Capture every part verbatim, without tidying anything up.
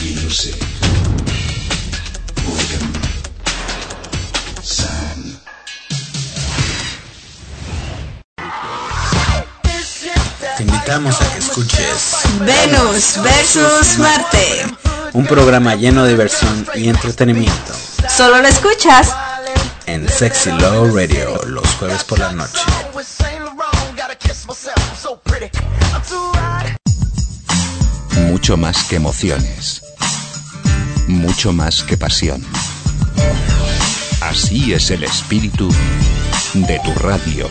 music, boredom, sand. Te invitamos a que escuches Venus versus Marte, un programa lleno de diversión y entretenimiento. Solo lo escuchas en Sexy Low Radio los jueves por la noche. Mucho más que emociones, mucho más que pasión. Así es el espíritu de tu radio.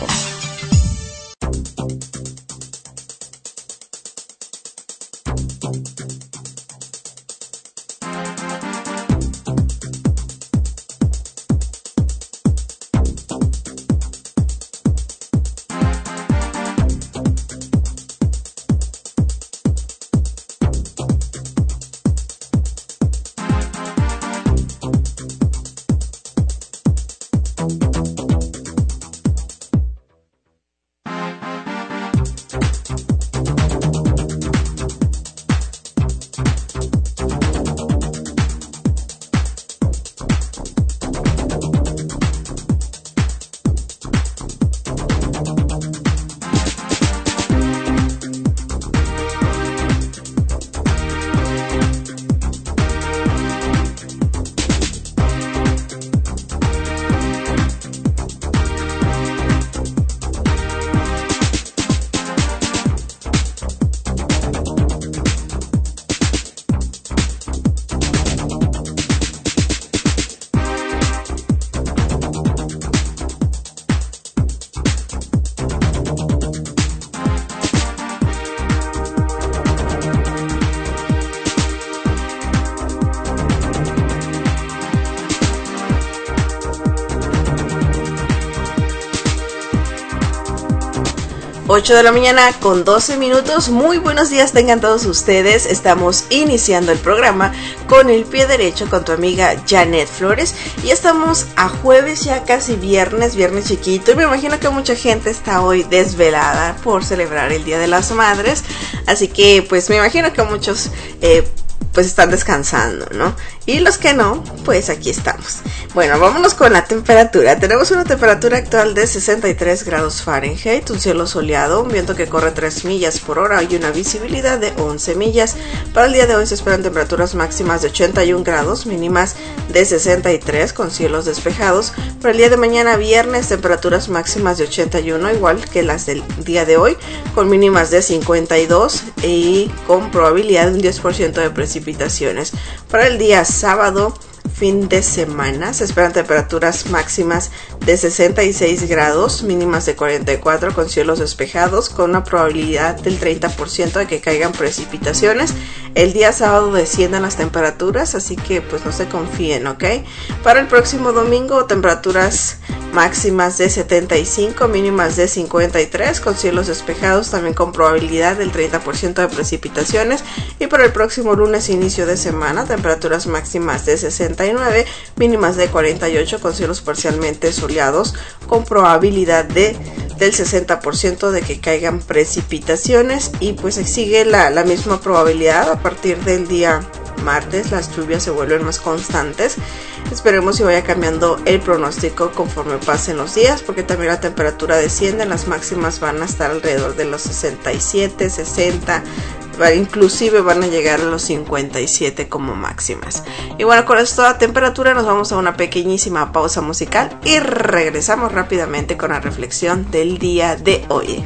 ocho de la mañana con doce minutos. Muy buenos días tengan todos ustedes. Estamos iniciando el programa con el pie derecho con tu amiga Janet Flores. Y estamos a jueves, ya casi viernes, viernes chiquito. Y me imagino que mucha gente está hoy desvelada por celebrar el Día de las Madres. Así que pues me imagino que muchos eh, pues están descansando, ¿no? Y los que no, pues aquí estamos. Bueno, vámonos con la temperatura. Tenemos una temperatura actual de sesenta y tres grados Fahrenheit, un cielo soleado, un viento que corre tres millas por hora y una visibilidad de once millas. Para el día de hoy se esperan temperaturas máximas de ochenta y un grados, mínimas de sesenta y tres con cielos despejados. Para el día de mañana viernes, temperaturas máximas de ochenta y uno, igual que las del día de hoy, con mínimas de cincuenta y dos y con probabilidad de un diez por ciento de precipitaciones. Para el día sábado, fin de semana, se esperan temperaturas máximas de sesenta y seis grados, mínimas de cuarenta y cuatro con cielos despejados, con una probabilidad del treinta por ciento de que caigan precipitaciones. El día sábado descienden las temperaturas, así que pues no se confíen, ¿ok? Para el próximo domingo, temperaturas máximas de setenta y cinco, mínimas de cincuenta y tres, con cielos despejados, también con probabilidad del treinta por ciento de precipitaciones. Y para el próximo lunes, inicio de semana, temperaturas máximas de sesenta y nueve, mínimas de cuarenta y ocho, con cielos parcialmente soleados, con probabilidad de del sesenta por ciento de que caigan precipitaciones. Y pues sigue la, la misma probabilidad a partir del día martes. Las lluvias se vuelven más constantes. Esperemos si vaya cambiando el pronóstico conforme pasen los días, porque también la temperatura desciende. Las máximas van a estar alrededor de los sesenta y siete, sesenta, inclusive van a llegar a los cincuenta y siete como máximas. Y bueno, con esta temperatura nos vamos a una pequeñísima pausa musical y regresamos rápidamente con la reflexión del día de hoy.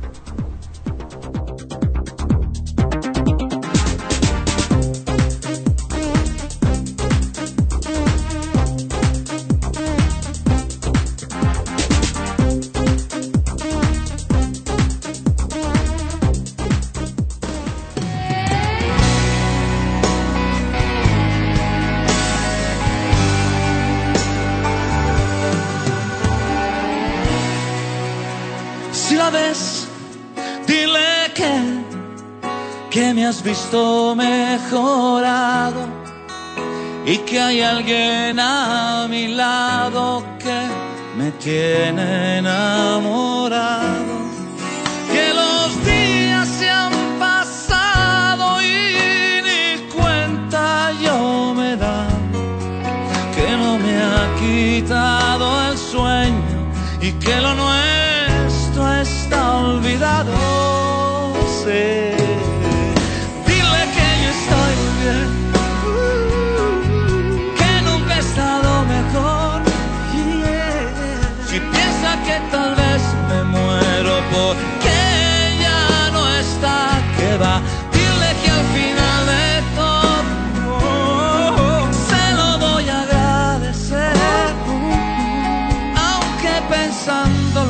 Que me has visto mejorado y que hay alguien a mi lado que me tiene enamorado. Que los días se han pasado y ni cuenta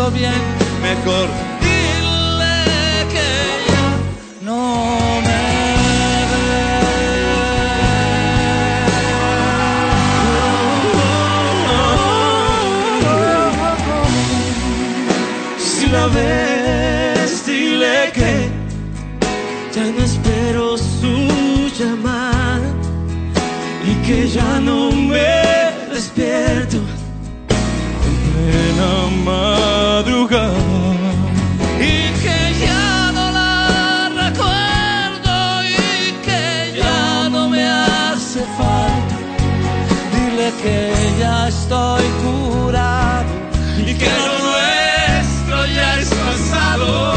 pensando bien, mejor dile que ya no me ve. Si la ves, dile que ya no espero su llamada y que ya no me despierto en la madrugada y que ya no la recuerdo y que ya no me hace falta. Dile que ya estoy curado y que lo nuestro ya es pasado.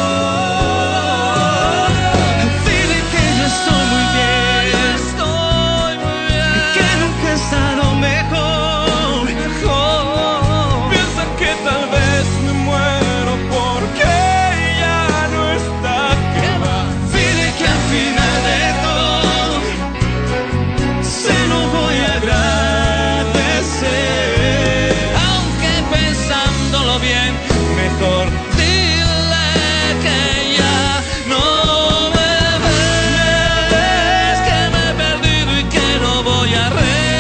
Dile que yo estoy muy bien, estoy muy bien y que nunca he estado mejor, mejor. Piensa que tal vez me muero porque ya no está, que va. Dile que al final de todo se lo voy a agradecer, aunque pensándolo bien, mejor dile que ya no me ves, que me he perdido y que no voy a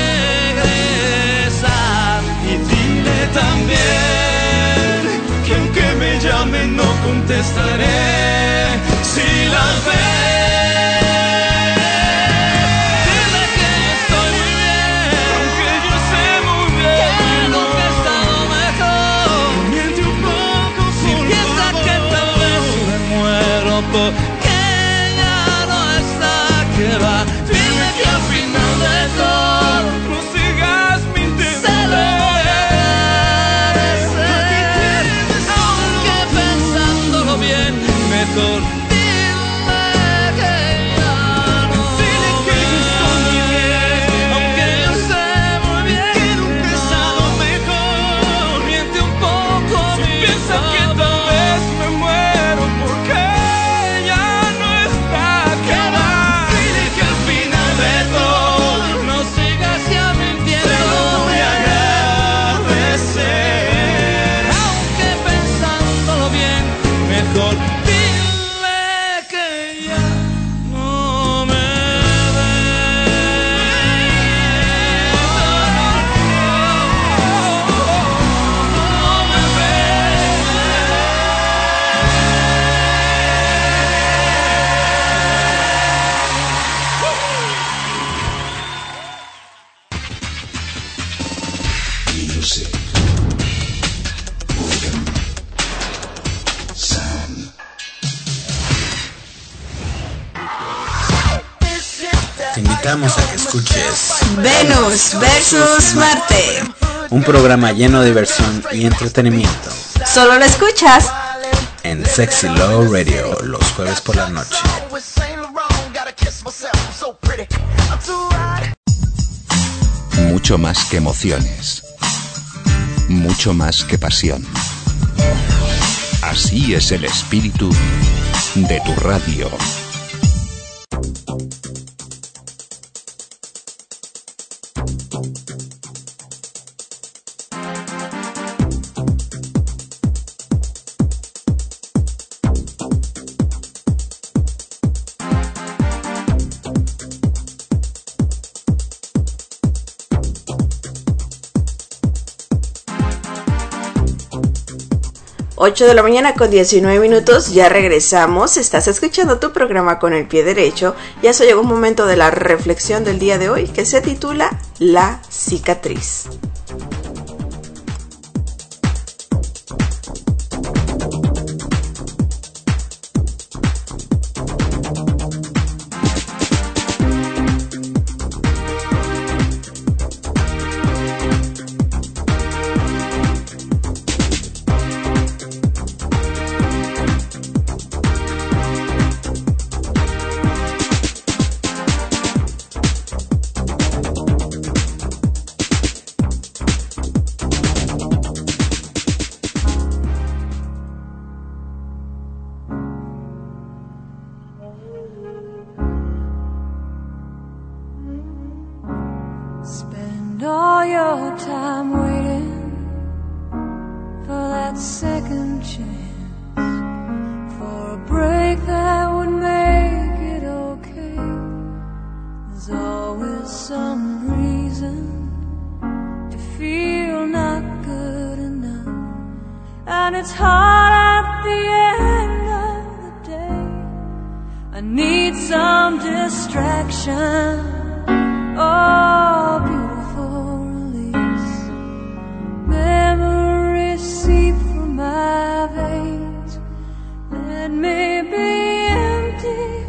regresar. Y dile también que aunque me llamen no contestaré si la ves. Dile que yo estoy muy bien, aunque yo sé muy bien que nunca he estado mejor. Miente un poco, si piensa que tal vez me muero porque ya no está, que va. Dile que al final de todo no sigas mintiendo. Se lo voy a agradecer, aunque pensándolo bien, mejor dile que ya no. Dile que yo estoy muy bien, aunque yo sé muy bien que nunca he estado mejor. Miente un poco, si piensa que tal vez me muero porque ya no está, que va. Dile que al final de todo no sigas ya mintiendo. Se lo voy a agradecer, aunque pensándolo bien, mejor dile que ya no me Music. Organ. Sound. Te invitamos a que escuches Venus versus Marte. un programa lleno de diversión y entretenimiento Solo lo escuchas en Sexy Low Radio los jueves por la noche. Mucho más que emociones. Mucho más que pasión. Así es el espíritu de tu radio. ocho de la mañana con diecinueve minutos, ya regresamos. Estás escuchando tu programa Con el Pie Derecho. Ya se llegó un momento de la reflexión del día de hoy que se titula La cicatriz. And it's hard at the end of the day. I need some distraction. Oh, beautiful release. Memories seep from my veins. Let me be empty.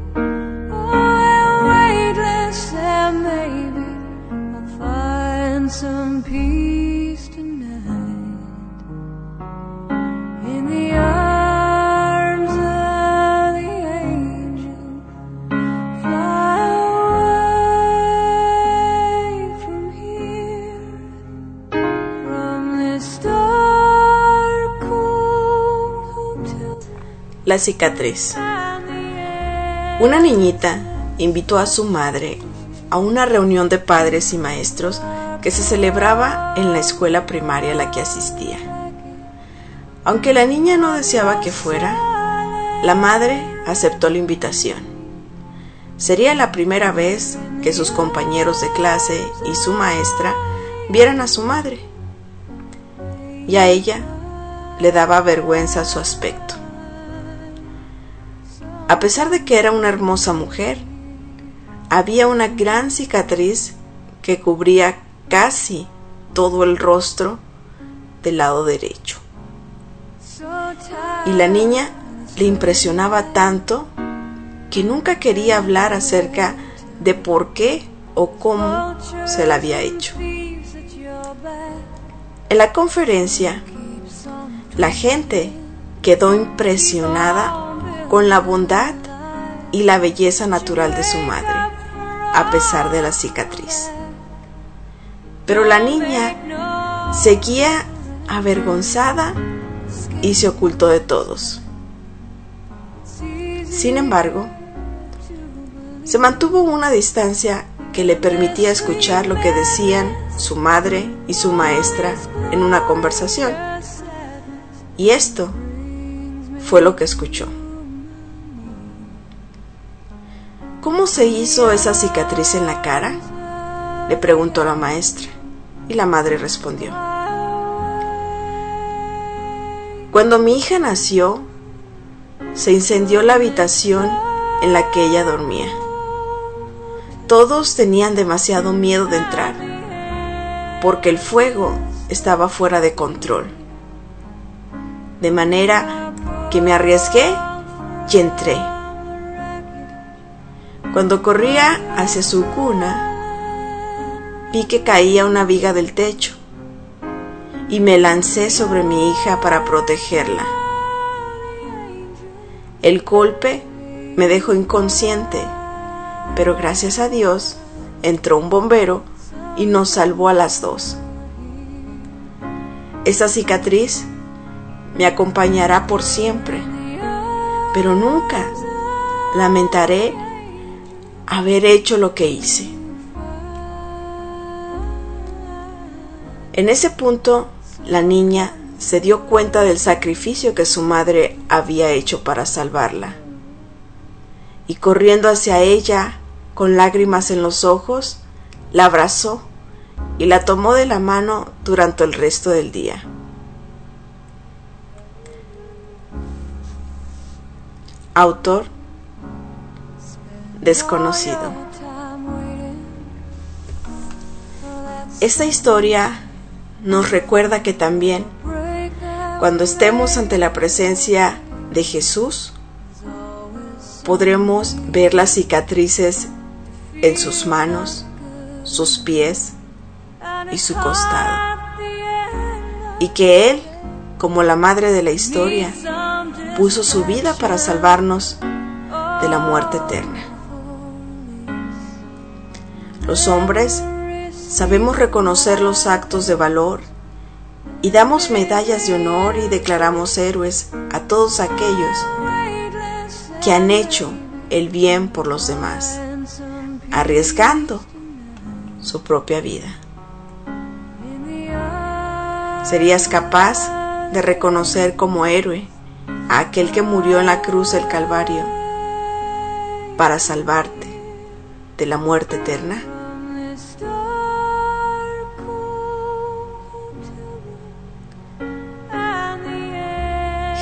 Oh, weightless, and maybe I'll find some peace tonight. In the arms of the angel, fly away from here, from this dark, cold hotel. La cicatriz. Una niñita invitó a su madre a una reunión de padres y maestros que se celebraba en la escuela primaria a la que asistía. Aunque la niña no deseaba que fuera, la madre aceptó la invitación. Sería la primera vez que sus compañeros de clase y su maestra vieran a su madre, y a ella le daba vergüenza su aspecto. A pesar de que era una hermosa mujer, había una gran cicatriz que cubría casi todo el rostro del lado derecho. Y la niña le impresionaba tanto que nunca quería hablar acerca de por qué o cómo se la había hecho. En la conferencia, la gente quedó impresionada con la bondad y la belleza natural de su madre, a pesar de la cicatriz. Pero la niña seguía avergonzada y se ocultó de todos. Sin embargo, se mantuvo una distancia que le permitía escuchar lo que decían su madre y su maestra en una conversación. Y esto fue lo que escuchó. ¿Cómo se hizo esa cicatriz en la cara?, le preguntó la maestra, y la madre respondió: Cuando mi hija nació, se incendió la habitación en la que ella dormía. Todos tenían demasiado miedo de entrar, porque el fuego estaba fuera de control. De manera que me arriesgué y entré. Cuando corría hacia su cuna, vi que caía una viga del techo y me lancé sobre mi hija para protegerla. El golpe me dejó inconsciente, pero gracias a Dios entró un bombero y nos salvó a las dos. Esta cicatriz me acompañará por siempre, pero nunca lamentaré haber hecho lo que hice. En ese punto, la niña se dio cuenta del sacrificio que su madre había hecho para salvarla. Y corriendo hacia ella, con lágrimas en los ojos, la abrazó y la tomó de la mano durante el resto del día. Autor desconocido. Esta historia nos recuerda que también, cuando estemos ante la presencia de Jesús, podremos ver las cicatrices en sus manos, sus pies y su costado, y que Él, como la madre de la historia, puso su vida para salvarnos de la muerte eterna. Los hombres sabemos reconocer los actos de valor y damos medallas de honor y declaramos héroes a todos aquellos que han hecho el bien por los demás, arriesgando su propia vida. ¿Serías capaz de reconocer como héroe a aquel que murió en la cruz del Calvario para salvarte de la muerte eterna?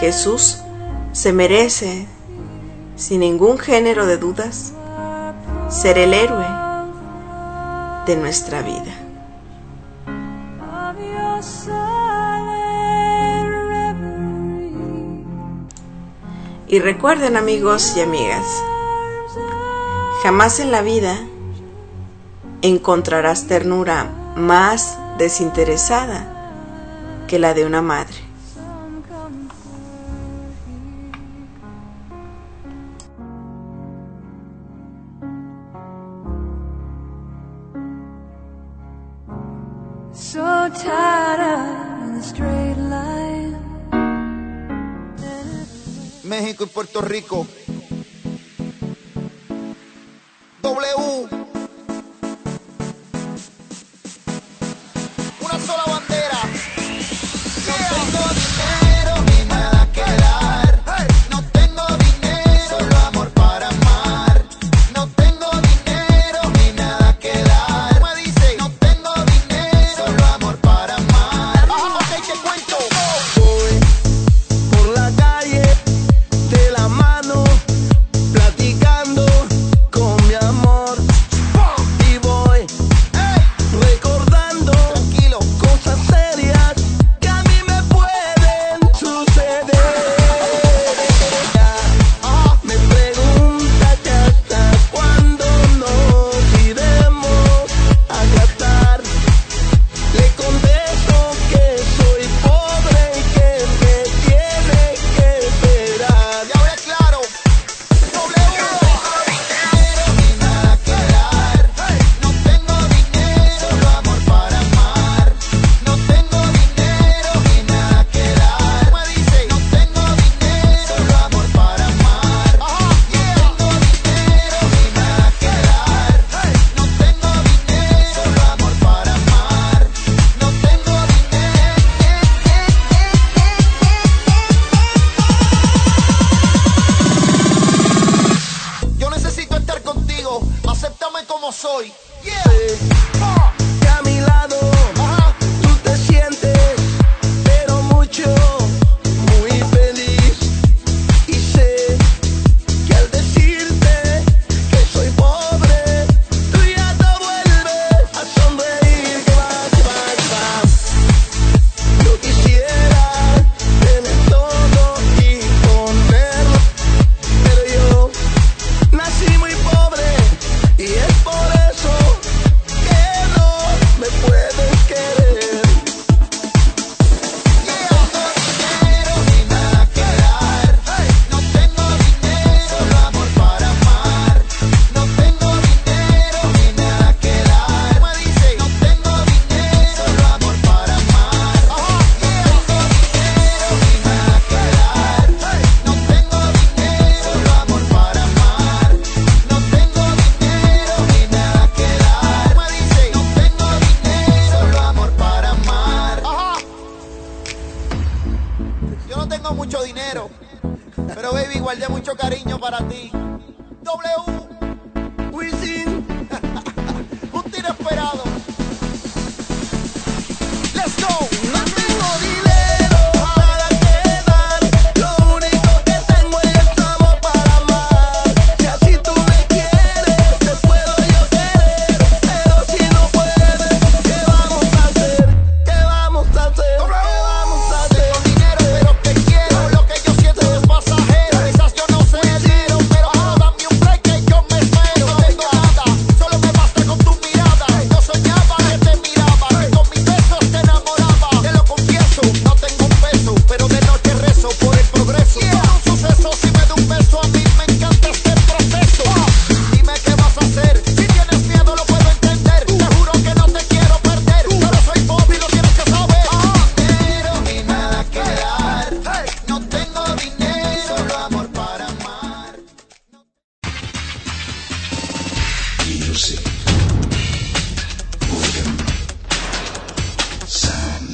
Jesús se merece, sin ningún género de dudas, ser el héroe de nuestra vida. Y recuerden, amigos y amigas, jamás en la vida encontrarás ternura más desinteresada que la de una madre. So tied up in a straight line. México y Puerto Rico. W. Una sola bandera. No tengo dinero ni nada que dar. No tengo dinero, solo amor para amar. No tengo dinero ni nada que dar. Me dice, no tengo dinero, solo amor para amar. Ok, te cuento. Voy por la calle de la mano, platicando con mi amor. Y voy recordando, tranquilo, cosas serias que a mí me pueden suceder. Me pregunta que hasta cuándo nos iremos a gastar. Le contesto que soy pobre y que me tiene que esperar. Y ahora claro, W. No tengo dinero ni nada que dar. No tengo dinero, solo amor para amar. No tengo dinero ni nada que dar. Me dice, no tengo dinero, solo amor para amar. No tengo dinero ni nada que dar. No tengo dinero, solo amor para amar. No tengo dinero. Yo necesito estar contigo, acéptame como soy. Yeah. Que a mi lado tú te sientes, pero mucho, muy feliz. Y sé que al decirte que soy pobre, tú ya te vuelves a sonreír. Que va, que va, que va. Yo quisiera tener todo y ponerlo, pero yo nací muy pobre y es por eso que no me puedes querer. No tengo dinero ni nada que dar. No tengo dinero, solo amor para amar. No tengo dinero ni nada que dar. Me dice, no tengo dinero, solo amor para amar. No tengo dinero ni nada que dar. No tengo dinero, solo amor para amar. No tengo dinero ni nada que dar. Me dice, no tengo dinero, solo amor para amar. Yo no tengo mucho dinero, pero baby, guardé mucho cariño para ti. W. Wisin. Un tiro esperado. Let's go. No tengo dinero para quedar. Lo único que tengo es el amor para amar. Si así tú me quieres, te puedo yo querer. Pero si no puedes, ¿qué vamos a hacer? ¿Qué vamos a hacer? ¿Qué vamos a hacer? Tengo dinero, pero que quiero. Lo que yo siento es pasajero. Quizás yo no sé dinero, pero dame un break que yo me espero. No tengo nada, solo me basta con tu mirada. Yo soñaba que te miraba, que con mis besos te enamoraba. Te lo confieso, no tengo un peso, pero de noche rezo por el progreso. Todo un suceso, si me da un beso, a mí me encanta este proceso. Dime qué vas a hacer, si tienes miedo lo puedo entender. Te juro que no te quiero perder, pero soy pobre y lo tienes que saber. Dinero ni nada que dar. No tengo dinero, solo amor para amar. Music. William. Sam.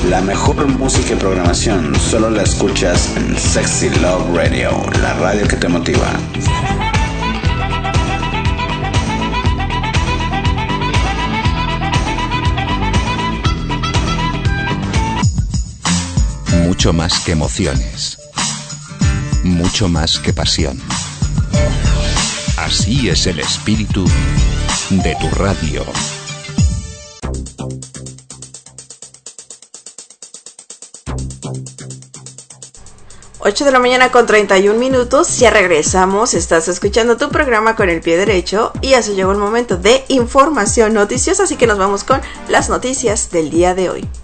La mejor música y programación solo la escuchas en Sexy Love Radio, la radio que te motiva. Mucho más que emociones. Mucho más que pasión. Así es el espíritu de tu radio. ocho de la mañana con treinta y un minutos, ya regresamos, estás escuchando tu programa con el pie derecho y ya se llegó el momento de información noticiosa, así que nos vamos con las noticias del día de hoy.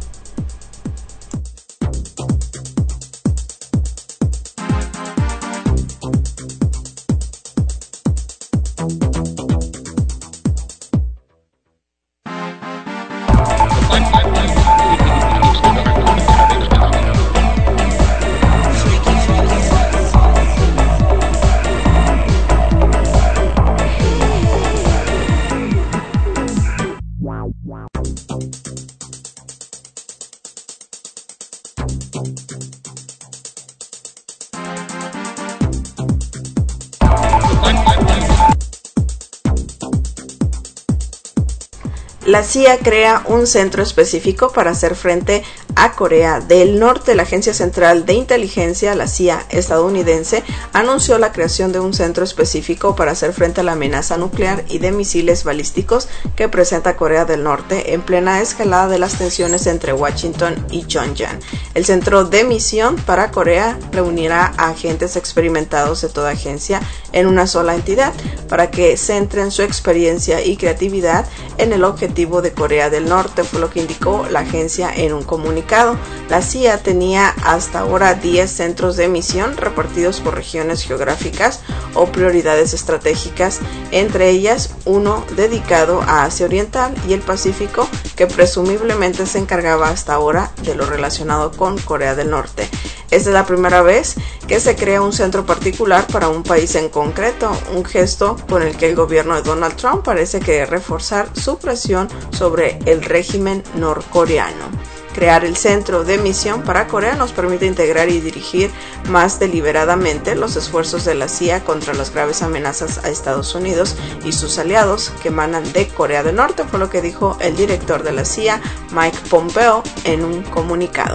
La C I A crea un centro específico para hacer frente a Corea del Norte. La Agencia Central de Inteligencia, la C I A estadounidense, anunció la creación de un centro específico para hacer frente a la amenaza nuclear y de misiles balísticos que presenta Corea del Norte en plena escalada de las tensiones entre Washington y Pyongyang. El centro de misión para Corea reunirá a agentes experimentados de toda agencia en una sola entidad para que centren su experiencia y creatividad en el objetivo de Corea del Norte, fue lo que indicó la agencia en un comunicado. La C I A tenía hasta ahora diez centros de misión repartidos por regiones geográficas o prioridades estratégicas, entre ellas uno dedicado a Asia Oriental y el Pacífico, que presumiblemente se encargaba hasta ahora de lo relacionado con Corea del Norte. Esta es la primera vez que se crea un centro particular para un país en concreto, un gesto con el que el gobierno de Donald Trump parece querer reforzar su presión sobre el régimen norcoreano. Crear el centro de misión para Corea nos permite integrar y dirigir más deliberadamente los esfuerzos de la C I A contra las graves amenazas a Estados Unidos y sus aliados que emanan de Corea del Norte, fue lo que dijo el director de la C I A, Mike Pompeo, en un comunicado.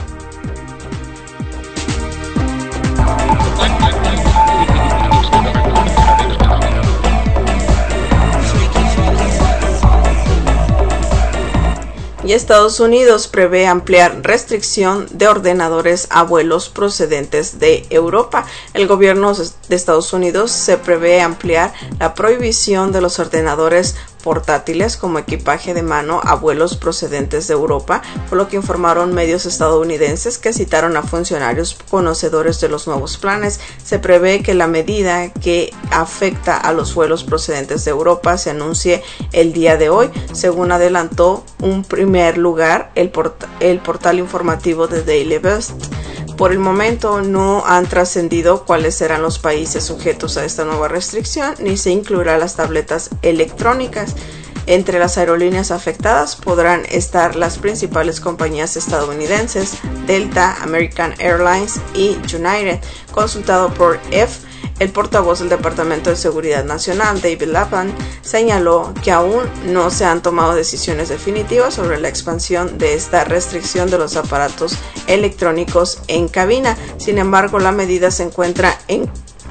Y Estados Unidos prevé ampliar restricción de ordenadores a vuelos procedentes de Europa. El gobierno de Estados Unidos se prevé ampliar la prohibición de los ordenadores portátiles como equipaje de mano a vuelos procedentes de Europa, por lo que informaron medios estadounidenses que citaron a funcionarios conocedores de los nuevos planes. Se prevé que la medida que afecta a los vuelos procedentes de Europa se anuncie el día de hoy, según adelantó un primer lugar el, port- el portal informativo de Daily Beast. Por el momento no han trascendido cuáles serán los países sujetos a esta nueva restricción, ni se incluirá las tabletas electrónicas. Entre las aerolíneas afectadas podrán estar las principales compañías estadounidenses, Delta, American Airlines y United. Consultado por F, el portavoz del Departamento de Seguridad Nacional, David Lapan, señaló que aún no se han tomado decisiones definitivas sobre la expansión de esta restricción de los aparatos electrónicos en cabina. Sin embargo, la medida se encuentra en,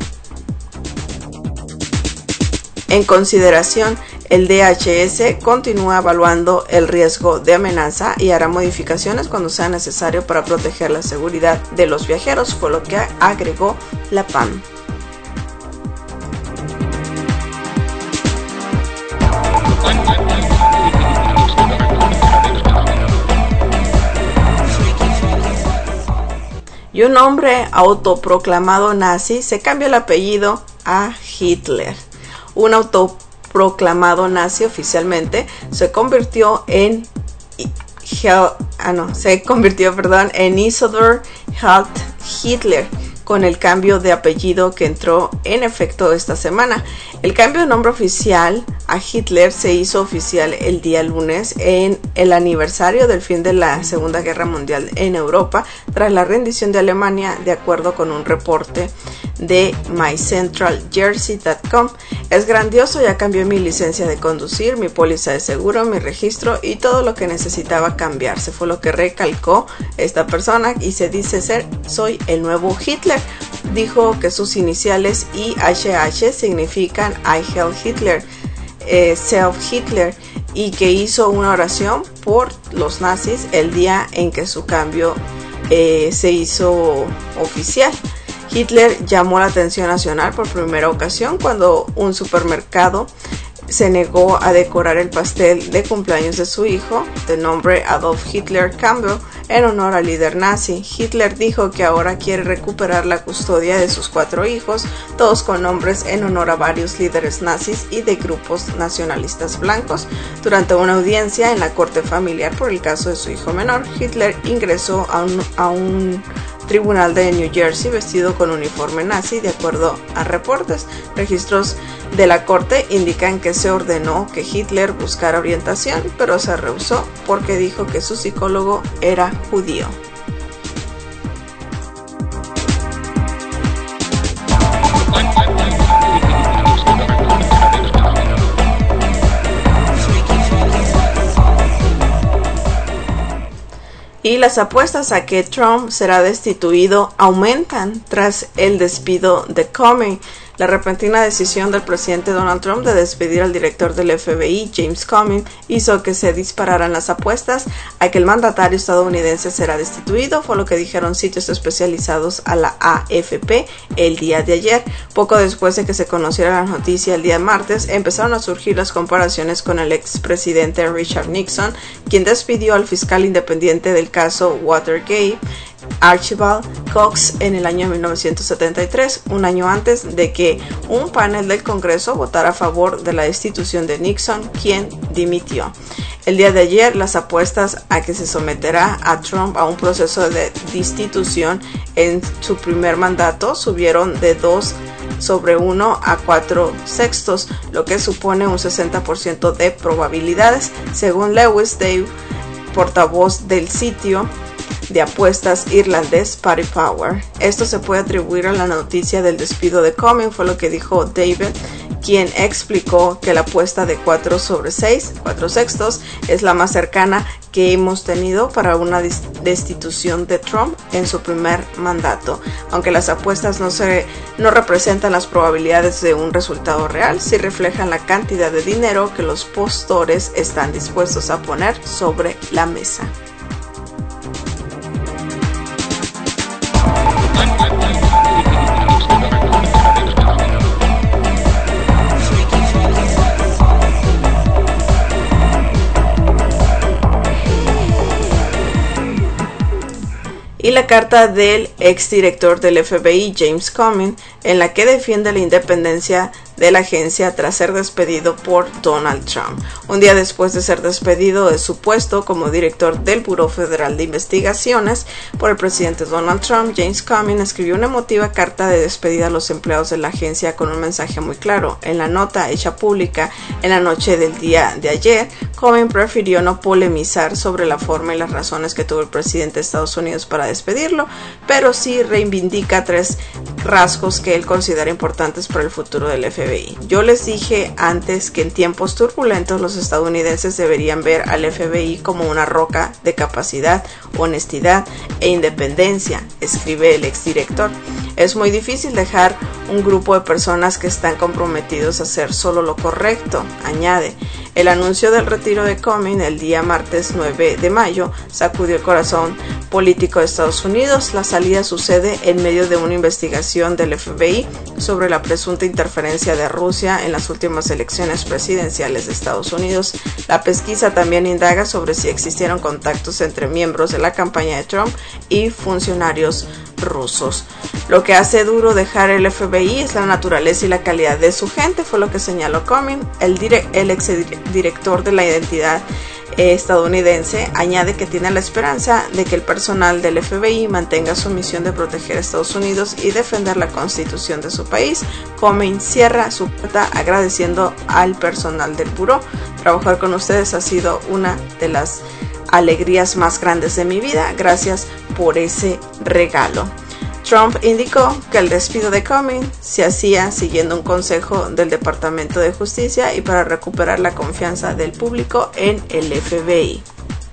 en consideración. El D H S continúa evaluando el riesgo de amenaza y hará modificaciones cuando sea necesario para proteger la seguridad de los viajeros, fue lo que agregó la P A M. Y un hombre autoproclamado nazi se cambió el apellido a Hitler. Un autoproclamado nazi oficialmente se convirtió en ah, no, se convirtió, perdón, en Isidor Hitler, con el cambio de apellido que entró en efecto esta semana. El cambio de nombre oficial a Hitler se hizo oficial el día lunes en el aniversario del fin de la Segunda Guerra Mundial en Europa, tras la rendición de Alemania, de acuerdo con un reporte de my central jersey punto com. Es grandioso, ya cambié mi licencia de conducir, mi póliza de seguro, mi registro y todo lo que necesitaba cambiarse, fue lo que recalcó esta persona, y se dice ser soy el nuevo Hitler. Dijo que sus iniciales I H H significan I Hail Hitler, eh, Self Hitler, y que hizo una oración por los nazis el día en que su cambio eh, se hizo oficial. Hitler llamó la atención nacional por primera ocasión cuando un supermercado se negó a decorar el pastel de cumpleaños de su hijo, de nombre Adolf Hitler Campbell, en honor al líder nazi. Hitler dijo que ahora quiere recuperar la custodia de sus cuatro hijos, todos con nombres en honor a varios líderes nazis y de grupos nacionalistas blancos. Durante una audiencia en la corte familiar por el caso de su hijo menor, Hitler ingresó a un, a un tribunal de New Jersey vestido con uniforme nazi, de acuerdo a reportes. Registros de la corte indican que se ordenó que Hitler buscara orientación, pero se rehusó porque dijo que su psicólogo era judío. Y las apuestas a que Trump será destituido aumentan tras el despido de Comey. La repentina decisión del presidente Donald Trump de despedir al director del F B I, James Comey, hizo que se dispararan las apuestas a que el mandatario estadounidense será destituido, fue lo que dijeron sitios especializados a la A F P el día de ayer. Poco después de que se conociera la noticia el día martes, empezaron a surgir las comparaciones con el expresidente Richard Nixon, quien despidió al fiscal independiente del caso Watergate, Archibald Cox, en el año mil novecientos setenta y tres, un año antes de que un panel del Congreso votara a favor de la destitución de Nixon, quien dimitió. El día de ayer, las apuestas a que se someterá a Trump a un proceso de destitución en su primer mandato subieron de dos sobre uno a cuatro sextos, lo que supone un sesenta por ciento de probabilidades, según Lewis Dave, portavoz del sitio de apuestas irlandés Paddy Power. Esto se puede atribuir a la noticia del despido de Comey, fue lo que dijo David, quien explicó que la apuesta de cuatro sobre seis, cuatro sextos, es la más cercana que hemos tenido para una destitución de Trump en su primer mandato. Aunque las apuestas no, se, no representan las probabilidades de un resultado real, sí reflejan la cantidad de dinero que los postores están dispuestos a poner sobre la mesa. Y la carta del exdirector del F B I, James Comey, en la que defiende la independencia de la agencia tras ser despedido por Donald Trump. Un día después de ser despedido de su puesto como director del Buró Federal de Investigaciones por el presidente Donald Trump, James Comey escribió una emotiva carta de despedida a los empleados de la agencia con un mensaje muy claro. En la nota hecha pública en la noche del día de ayer, Comey prefirió no polemizar sobre la forma y las razones que tuvo el presidente de Estados Unidos para despedirlo, pero sí reivindica tres rasgos que él considera importantes para el futuro del F B I. Yo les dije antes que en tiempos turbulentos los estadounidenses deberían ver al F B I como una roca de capacidad, honestidad e independencia, escribe el exdirector. Es muy difícil dejar un grupo de personas que están comprometidos a hacer solo lo correcto, añade. El anuncio del retiro de Comey el día martes nueve de mayo sacudió el corazón político de Estados Unidos. La salida sucede en medio de una investigación del F B I sobre la presunta interferencia de Rusia en las últimas elecciones presidenciales de Estados Unidos. La pesquisa también indaga sobre si existieron contactos entre miembros de la campaña de Trump y funcionarios rusos. Lo que hace duro dejar el F B I es la naturaleza y la calidad de su gente, fue lo que señaló Comey. El, dire- el exdirector de la identidad eh, estadounidense añade que tiene la esperanza de que el personal del F B I mantenga su misión de proteger a Estados Unidos y defender la constitución de su país. Comey cierra su carta agradeciendo al personal del buró. Trabajar con ustedes ha sido una de las alegrías más grandes de mi vida. Gracias por ese regalo. Trump indicó que el despido de Comey se hacía siguiendo un consejo del Departamento de Justicia y para recuperar la confianza del público en el F B I.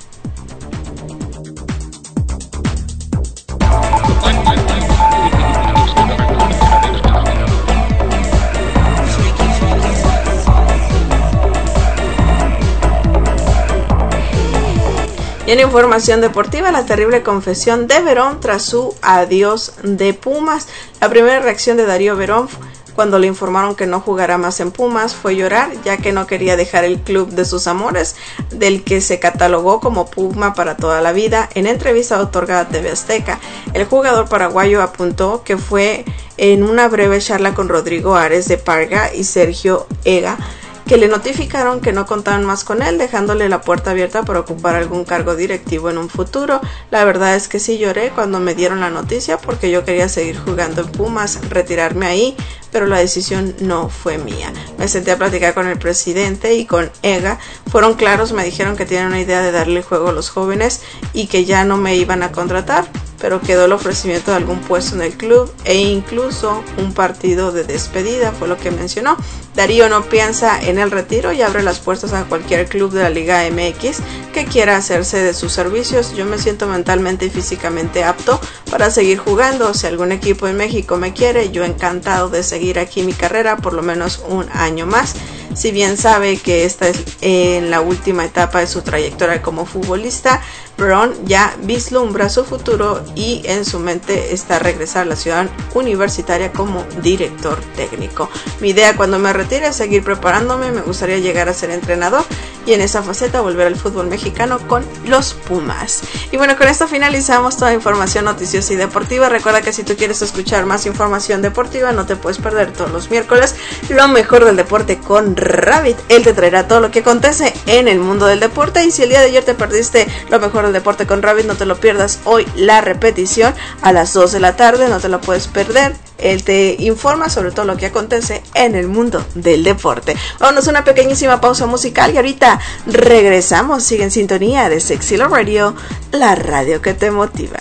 Y en información deportiva, la terrible confesión de Verón tras su adiós de Pumas. La primera reacción de Darío Verón cuando le informaron que no jugará más en Pumas fue llorar, ya que no quería dejar el club de sus amores, del que se catalogó como Puma para toda la vida. En entrevista otorgada a T V Azteca, el jugador paraguayo apuntó que fue en una breve charla con Rodrigo Ares de Parga y Sergio Ega, que le notificaron que no contaban más con él, dejándole la puerta abierta para ocupar algún cargo directivo en un futuro. La verdad es que sí lloré cuando me dieron la noticia porque yo quería seguir jugando en Pumas, retirarme ahí, pero la decisión no fue mía. Me senté a platicar con el presidente y con Ega. Fueron claros, me dijeron que tienen una idea de darle juego a los jóvenes y que ya no me iban a contratar, pero quedó el ofrecimiento de algún puesto en el club e incluso un partido de despedida, fue lo que mencionó. Darío no piensa en el retiro y abre las puertas a cualquier club de la Liga M X que quiera hacerse de sus servicios. Yo me siento mentalmente y físicamente apto para seguir jugando. Si algún equipo en México me quiere, yo encantado de seguir aquí mi carrera por lo menos un año más. Si bien sabe que esta es en la última etapa de su trayectoria como futbolista, Verón ya vislumbra su futuro y en su mente está regresar a la ciudad universitaria como director técnico. Mi idea cuando me retire es seguir preparándome, me gustaría llegar a ser entrenador y en esa faceta volver al fútbol mexicano con los Pumas. Y bueno, con esto finalizamos toda información noticiosa y deportiva. Recuerda que si tú quieres escuchar más información deportiva, no te puedes perder todos los miércoles lo mejor del deporte con Rabbit. Él te traerá todo lo que acontece en el mundo del deporte. Y si el día de ayer te perdiste lo mejor del deporte con Rabbit, no te lo pierdas hoy la repetición a las dos de la tarde, no te lo puedes perder. Él te informa sobre todo lo que acontece en el mundo del deporte. Vámonos a una pequeñísima pausa musical y ahorita regresamos. Sigue en sintonía de Sexy Love Radio, la radio que te motiva.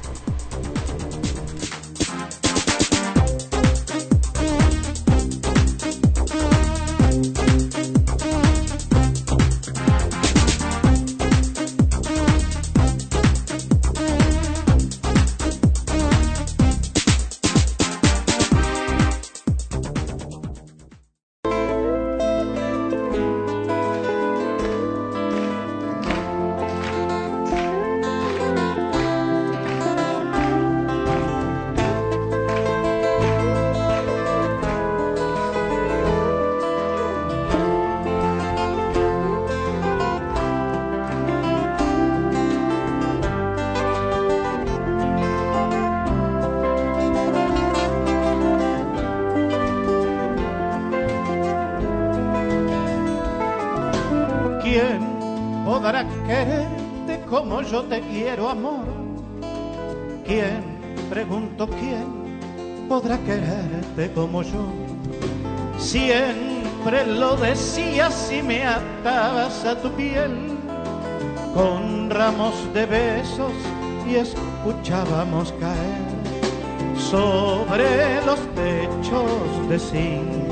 ¿Quién podrá quererte como yo te quiero, amor? ¿Quién, pregunto, quién podrá quererte como yo? Siempre lo decías y me atabas a tu piel con ramos de besos y escuchábamos caer sobre los techos de zinc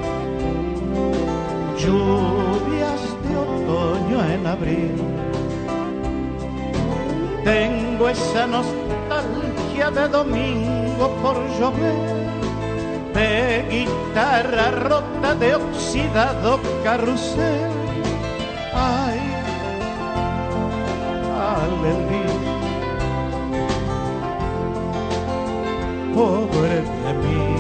lluvias de otoño en abril. Tengo esa nostalgia de domingo por llover, de guitarra rota, de oxidado carrusel. Ay, aleluya, pobre de mí.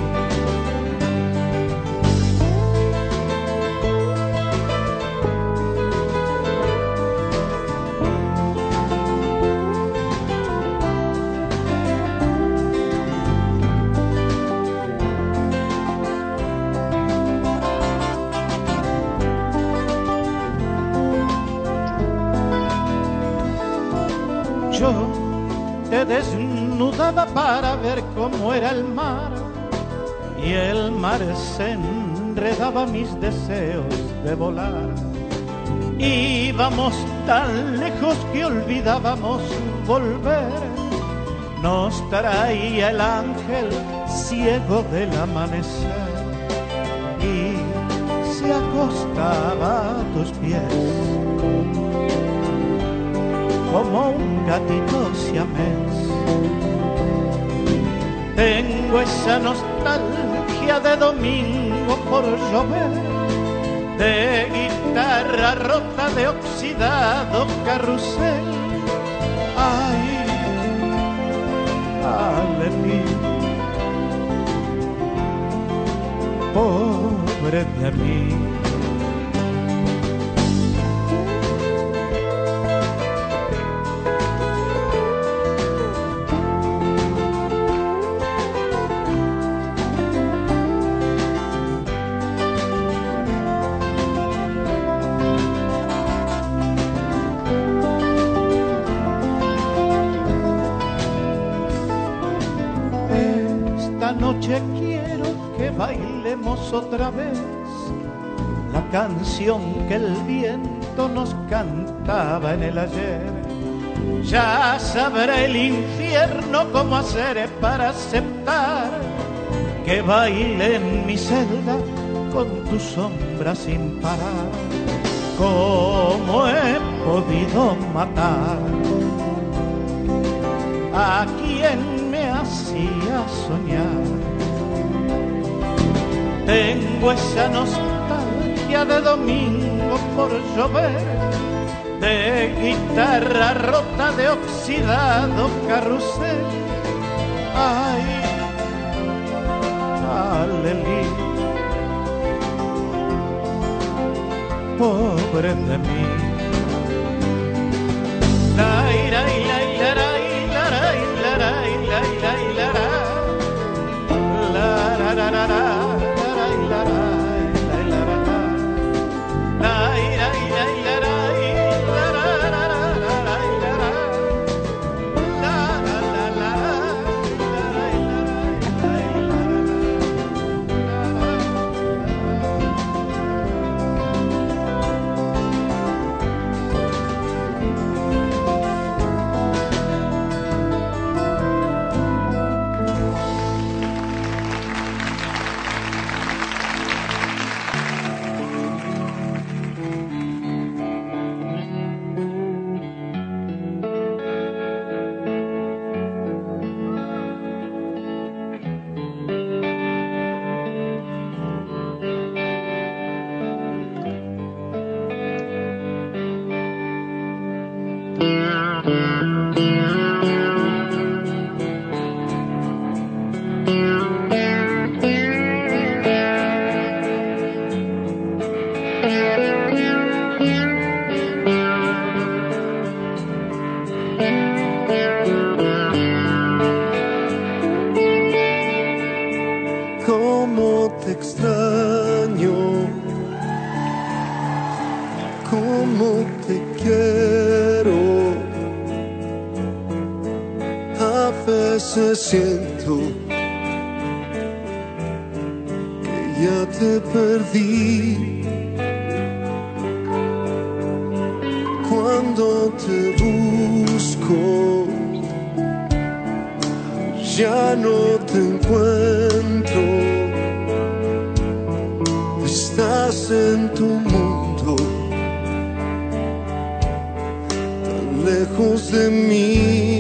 yo te desnudaba para ver cómo era el mar, y el mar se enredaba mis deseos de volar. Íbamos tan lejos que olvidábamos volver. Nos traía el ángel ciego del amanecer y se acostaba a tus pies como un gatito siamés. Tengo esa nostalgia de domingo por llover, de guitarra rota, de oxidado carrusel. Ay, Alelí, pobre de mí. Noche quiero que bailemos otra vez la canción que el viento nos cantaba en el ayer. Ya sabrá el infierno cómo hacer para aceptar que baile en mi celda con tu sombra sin parar. ¿Cómo he podido matar a quien me hacía soñar? Tengo esa nostalgia de domingo por llover, de guitarra rota, de oxidado carrusel. Ay, Alelí, pobre de mí. La ira y la ira y la ira y la ira y la ira y la la la la la la. Siento que ya te perdí cuando te busco, ya no te encuentro, estás en tu mundo, tan lejos de mí.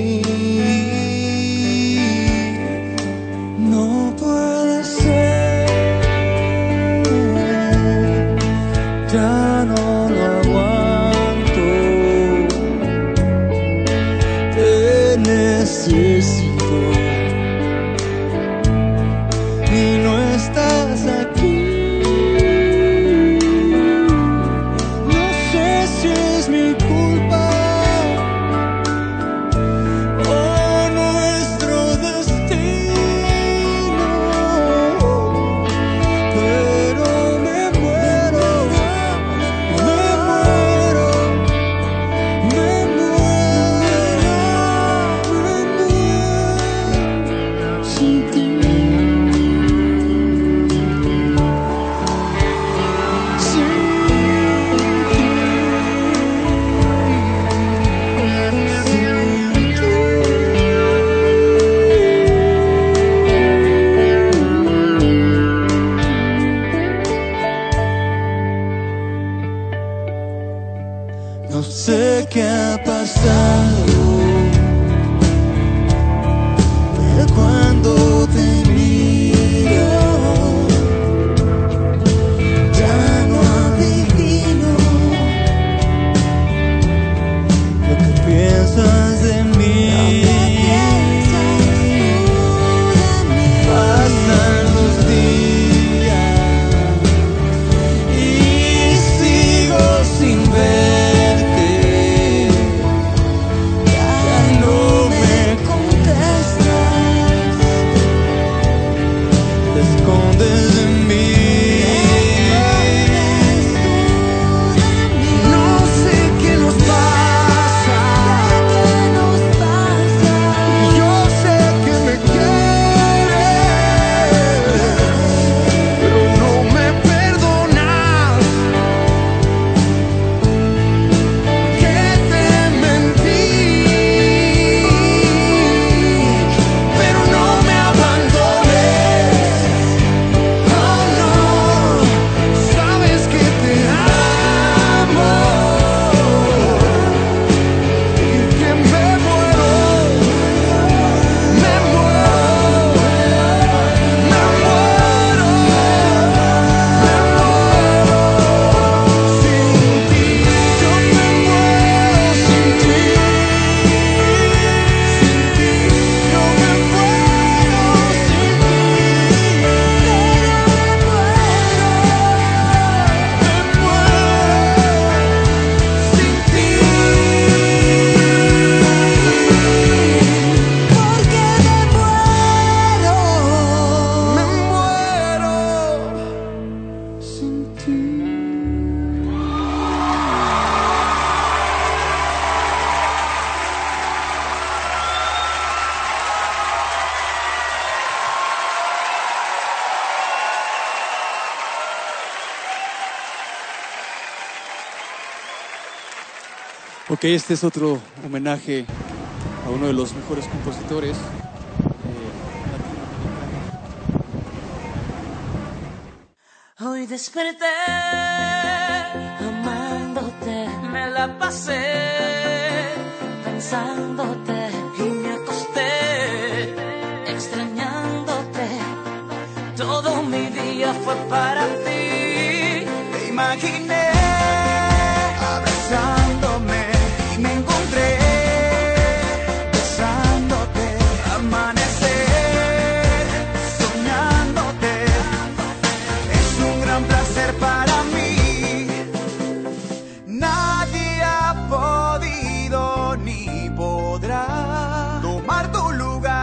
No sé qué ha pasado, pero cuando te miro ya no adivino lo que piensas de mí. Pasan los días y sigo sin verte. Ya no me contestas, te escondes de mí. No sé qué nos pasa, yo sé que me quieres, pero no me perdonas, que te mentí, pero no me abandones. Oh no, sabes que te amo y que me muero, me muero, me muero, me muero sin ti. Yo me muero sin ti, sin ti. Yo me muero sin ti, me muero sin ti. Porque me muero, me muero sin ti. Ok, este es otro homenaje a uno de los mejores compositores eh, latinoamericanos. Hoy desperté amándote, me la pasé pensándote y me acosté extrañándote. Todo mi día fue para ti. Te imaginé abrazándome y me encontré besándote, amanecer soñándote. Es un gran placer para mí. Nadie ha podido ni podrá tomar tu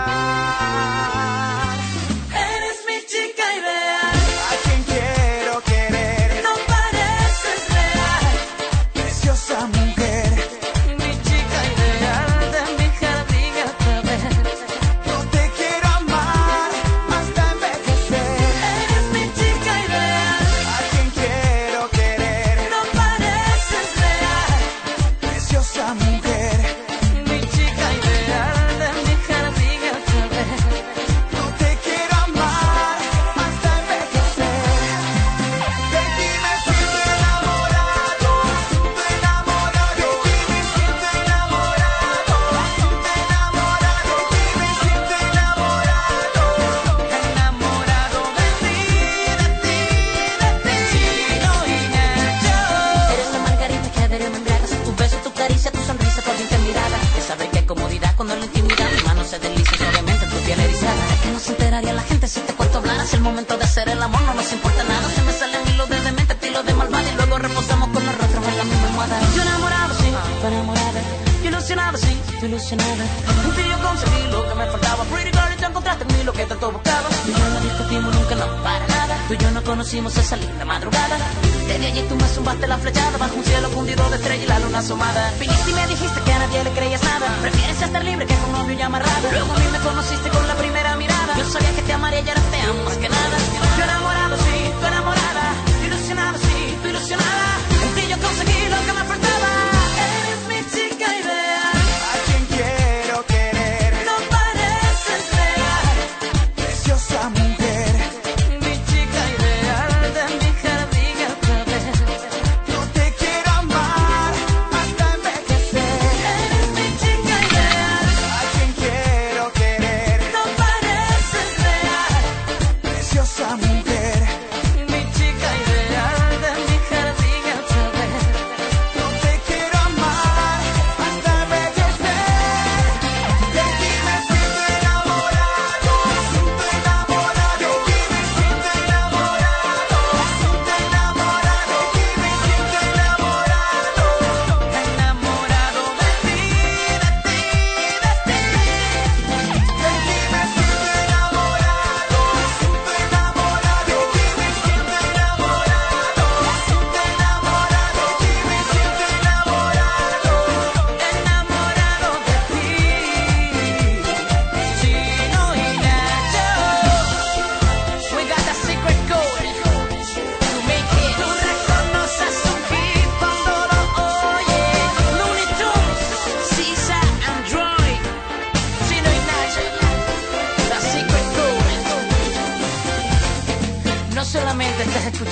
lugar. Eres mi chica ideal, a quien quiero querer. No pareces real, preciosa mujer. Mi chica ideal, de mi jardín otra vez. Yo te quiero amar hasta envejecer. Eres mi chica ideal, a quien quiero querer. No pareces real, preciosa mujer. Mi chica ideal, de mi jardín otra vez. Yo te quiero amar hasta envejecer. De ti me siento enamorado, asunto enamorado. De ti me siento enamorado, asunto enamorado. De ti me siento enamorado, enamorado de ti, de ti, de ti. Chino y Nacho. Eres la margarita que adhiere me embriagas. Tu beso, tu caricia, tu sonrisa, tu ardiente mirada. De saber que hay comodidad cuando en la intimidad mis manos se deslizan suavemente en tu piel erizada. ¿De qué no se enteraría la gente si te cuento hablaras? El momento de hacer el amor no nos importa nada. Se me salen hilos de demente, estilo de malvada. Y luego reposamos con los rostros en la misma almohada. Yo enamorado, sí, tú enamorada. Yo ilusionado, sí, tú ilusionada. En ti yo conseguí lo que me faltaba. Pretty girl, y tú encontraste en mí lo que tanto buscaba. Tú y yo no discutimos nunca, no para nada. Tú y yo no conocimos esa linda madrugada. Desde allí tú me zumbaste la flechada bajo un cielo fundido de estrella y la luna asomada. Viniste y me dijiste que a nadie le creías nada. Prefieres estar libre que con novio y amarrado. Luego a mí me conociste con la primera mirada. Yo sabía que te amaría y ahora te amo más que nada. Yo enamorado, sí, tú enamorada. Ilusionado, sí, tú ilusionada. En ti yo conseguí lo que me faltaba. Eres mi chica ideal, a quien quiero querer. No pareces real, preciosa mujer. Mi chica ideal, de mi jardín otra vez. Yo te quiero amar hasta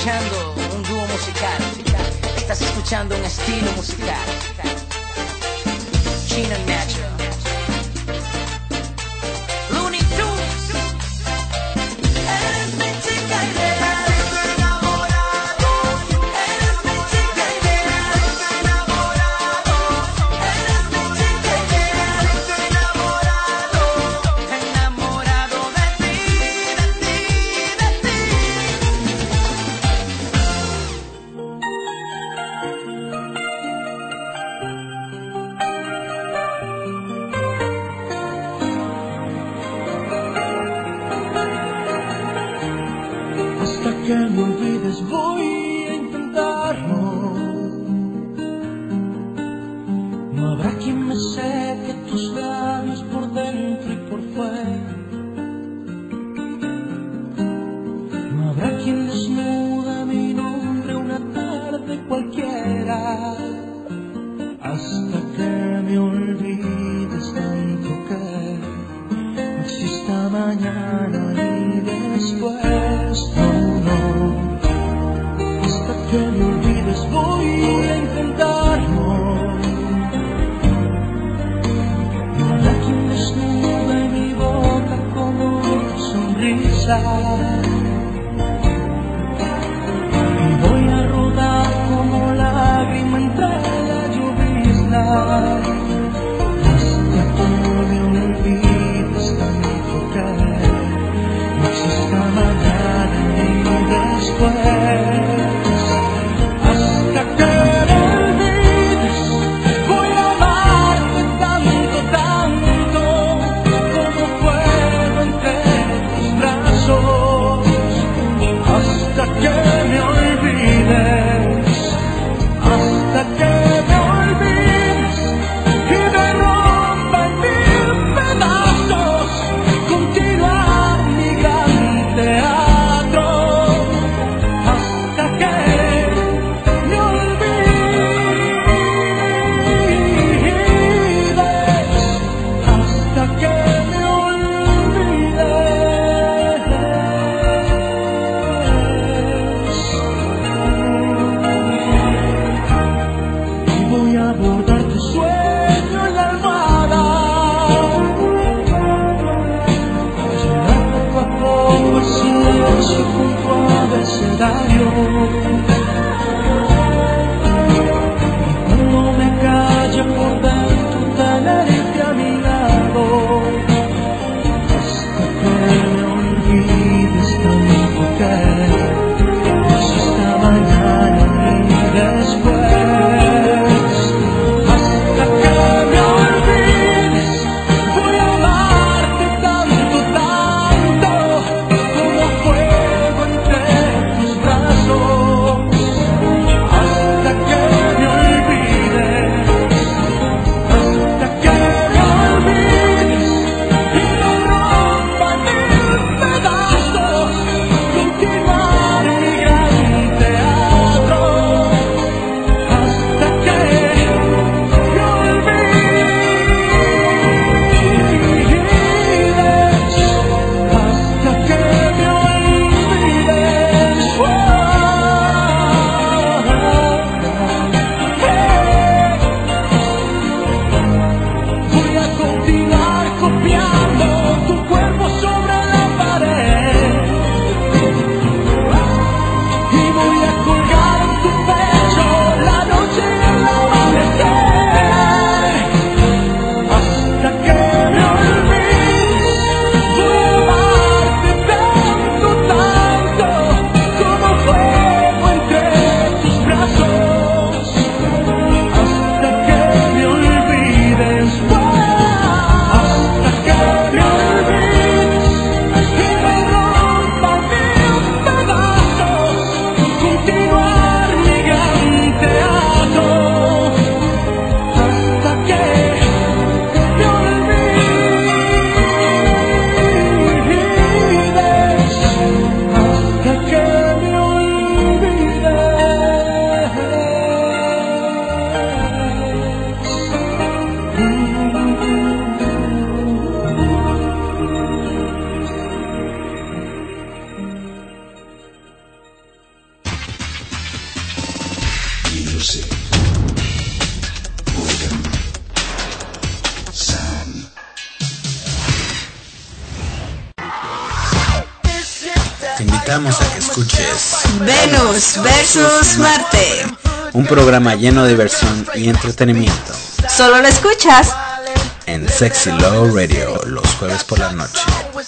escuchando un dúo musical. Estás escuchando un estilo musical. Chino Natural. Looney Tunes. Eres mi chica ideal. Estoy enamorado. Eres mi chica ideal. Estoy enamorado. Eres mi chica ideal. Estoy enamorado. Enamorado de ti, de ti, de ti. Hasta que me olvides voy a intentarlo. No habrá quien me seque tus labios por dentro y por fuera. No habrá quien desnuda mi nombre una tarde cualquiera. Hasta que me olvides tanto que no exista mañana y después. No, no. Hasta que me olvides voy a intentarlo. No habrá quien desnude mi boca con una sonrisa. Y voy a rodar como lágrima entre la llovizna. Hasta que me olvides tanto que no exista mañana ni después. Hasta que me olvides voy a amarte tanto, tanto como fuego entre tus brazos. Hasta que me olvides, hasta que me olvides y me rompa en mil pedazos. Continuar mi gran teatro. Hasta que me olvides, hasta que me olvides. Y voy a bordar tu sueño en la almohada. Llenar poco a poco el silencio con tu abecedario. Y cuando me calle por dentro tenerte a mi lado. Hasta que me olvides tanto que no exista mañana ni después. Hasta que me olvides voy a amarte tanto, tanto como fuego entre tus brazos. invitamos a que escuches Venus versus Marte. Un programa lleno de diversión y entretenimiento. Solo lo escuchas en Sexy Love Radio los jueves por la noche.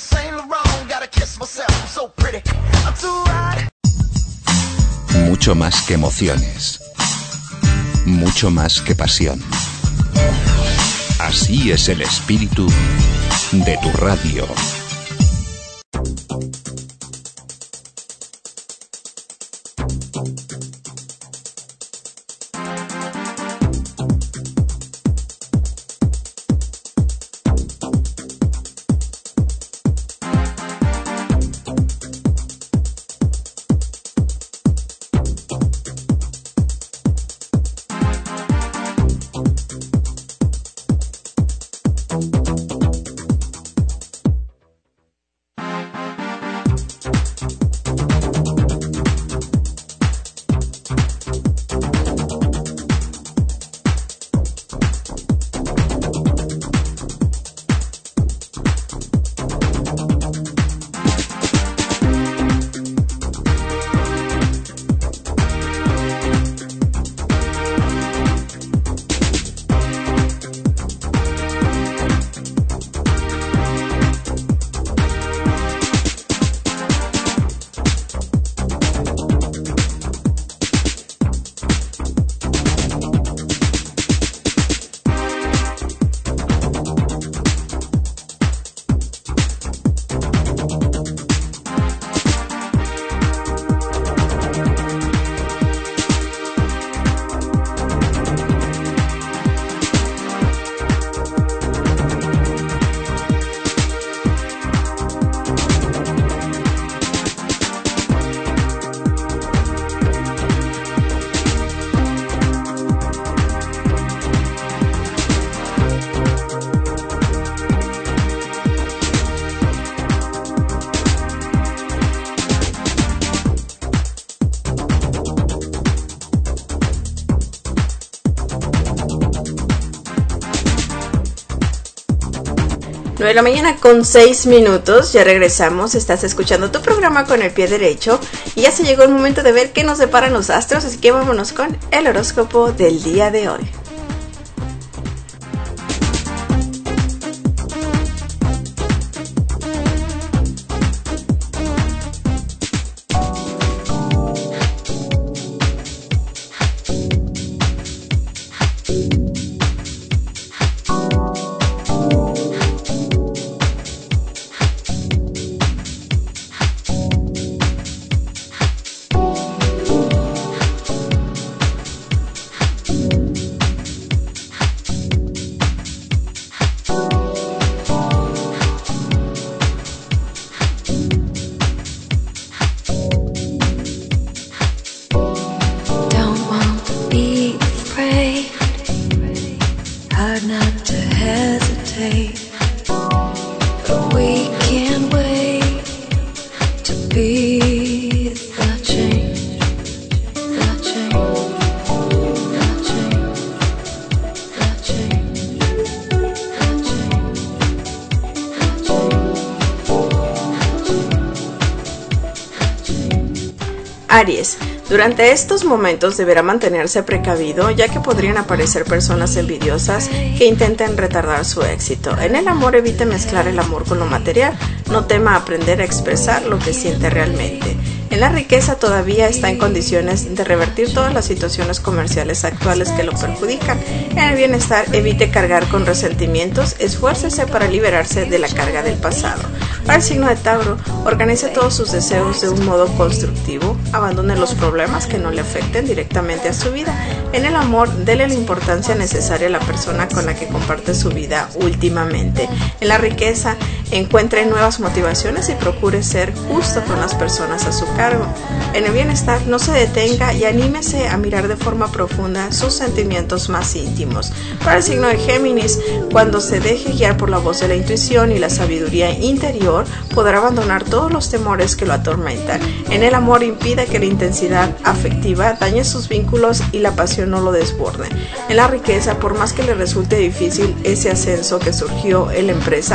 Mucho más que emociones. Mucho más que pasión. Así es el espíritu de tu radio. nueve de la mañana con seis minutos, ya regresamos, estás escuchando tu programa con el pie derecho y ya se llegó el momento de ver qué nos deparan los astros, así que vámonos con el horóscopo del día de hoy. Aries, durante estos momentos deberá mantenerse precavido, ya que podrían aparecer personas envidiosas que intenten retardar su éxito. En el amor evite mezclar el amor con lo material, no tema aprender a expresar lo que siente realmente. En la riqueza todavía está en condiciones de revertir todas las situaciones comerciales actuales que lo perjudican. En el bienestar evite cargar con resentimientos, esfuércese para liberarse de la carga del pasado. Para el signo de Tauro, organice todos sus deseos de un modo constructivo, abandone los problemas que no le afecten directamente a su vida. En el amor, dele la importancia necesaria a la persona con la que comparte su vida últimamente. En la riqueza, encuentre nuevas motivaciones y procure ser justo con las personas a su cargo. En el bienestar, no se detenga y anímese a mirar de forma profunda sus sentimientos más íntimos. Para el signo de Géminis, cuando se deje guiar por la voz de la intuición y la sabiduría interior, podrá abandonar todos los temores que lo atormentan. En el amor, impida que la intensidad afectiva dañe sus vínculos y la pasión no lo desborde. En la riqueza, por más que le resulte difícil ese ascenso que surgió en la empresa,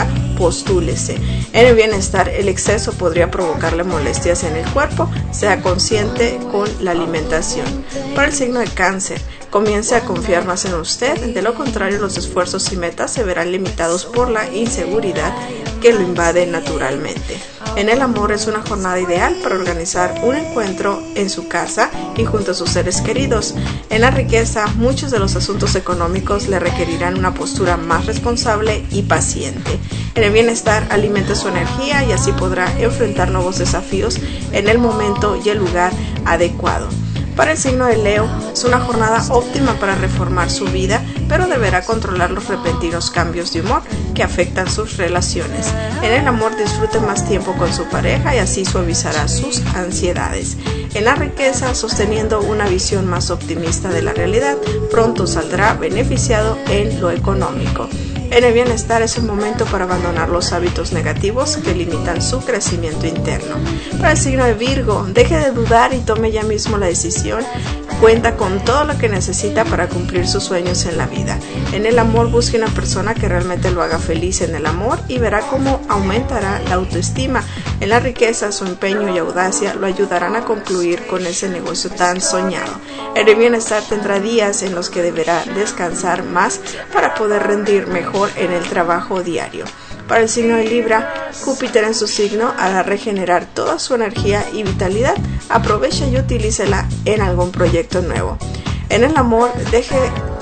postúlese. En el bienestar, el exceso podría provocarle molestias en el cuerpo, sea consciente con la alimentación. Para el signo de Cáncer, comience a confiar más en usted, de lo contrario los esfuerzos y metas se verán limitados por la inseguridad que lo invade naturalmente. En el amor es una jornada ideal para organizar un encuentro en su casa y junto a sus seres queridos. En la riqueza, muchos de los asuntos económicos le requerirán una postura más responsable y paciente. En el bienestar, alimente su energía y así podrá enfrentar nuevos desafíos en el momento y el lugar adecuado. Para el signo de Leo, es una jornada óptima para reformar su vida, pero deberá controlar los repentinos cambios de humor que afectan sus relaciones. En el amor, disfrute más tiempo con su pareja y así suavizará sus ansiedades. En la riqueza, sosteniendo una visión más optimista de la realidad, pronto saldrá beneficiado en lo económico. En el bienestar es el momento para abandonar los hábitos negativos que limitan su crecimiento interno. Para el signo de Virgo, deje de dudar y tome ya mismo la decisión. Cuenta con todo lo que necesita para cumplir sus sueños en la vida. En el amor, busque una persona que realmente lo haga feliz en el amor y verá cómo aumentará la autoestima. En la riqueza, su empeño y audacia lo ayudarán a concluir con ese negocio tan soñado. En el bienestar, tendrá días en los que deberá descansar más para poder rendir mejor en el trabajo diario. Para el signo de Libra, Júpiter en su signo hará regenerar toda su energía y vitalidad. Aproveche y utilícela en algún proyecto nuevo. En el amor, deje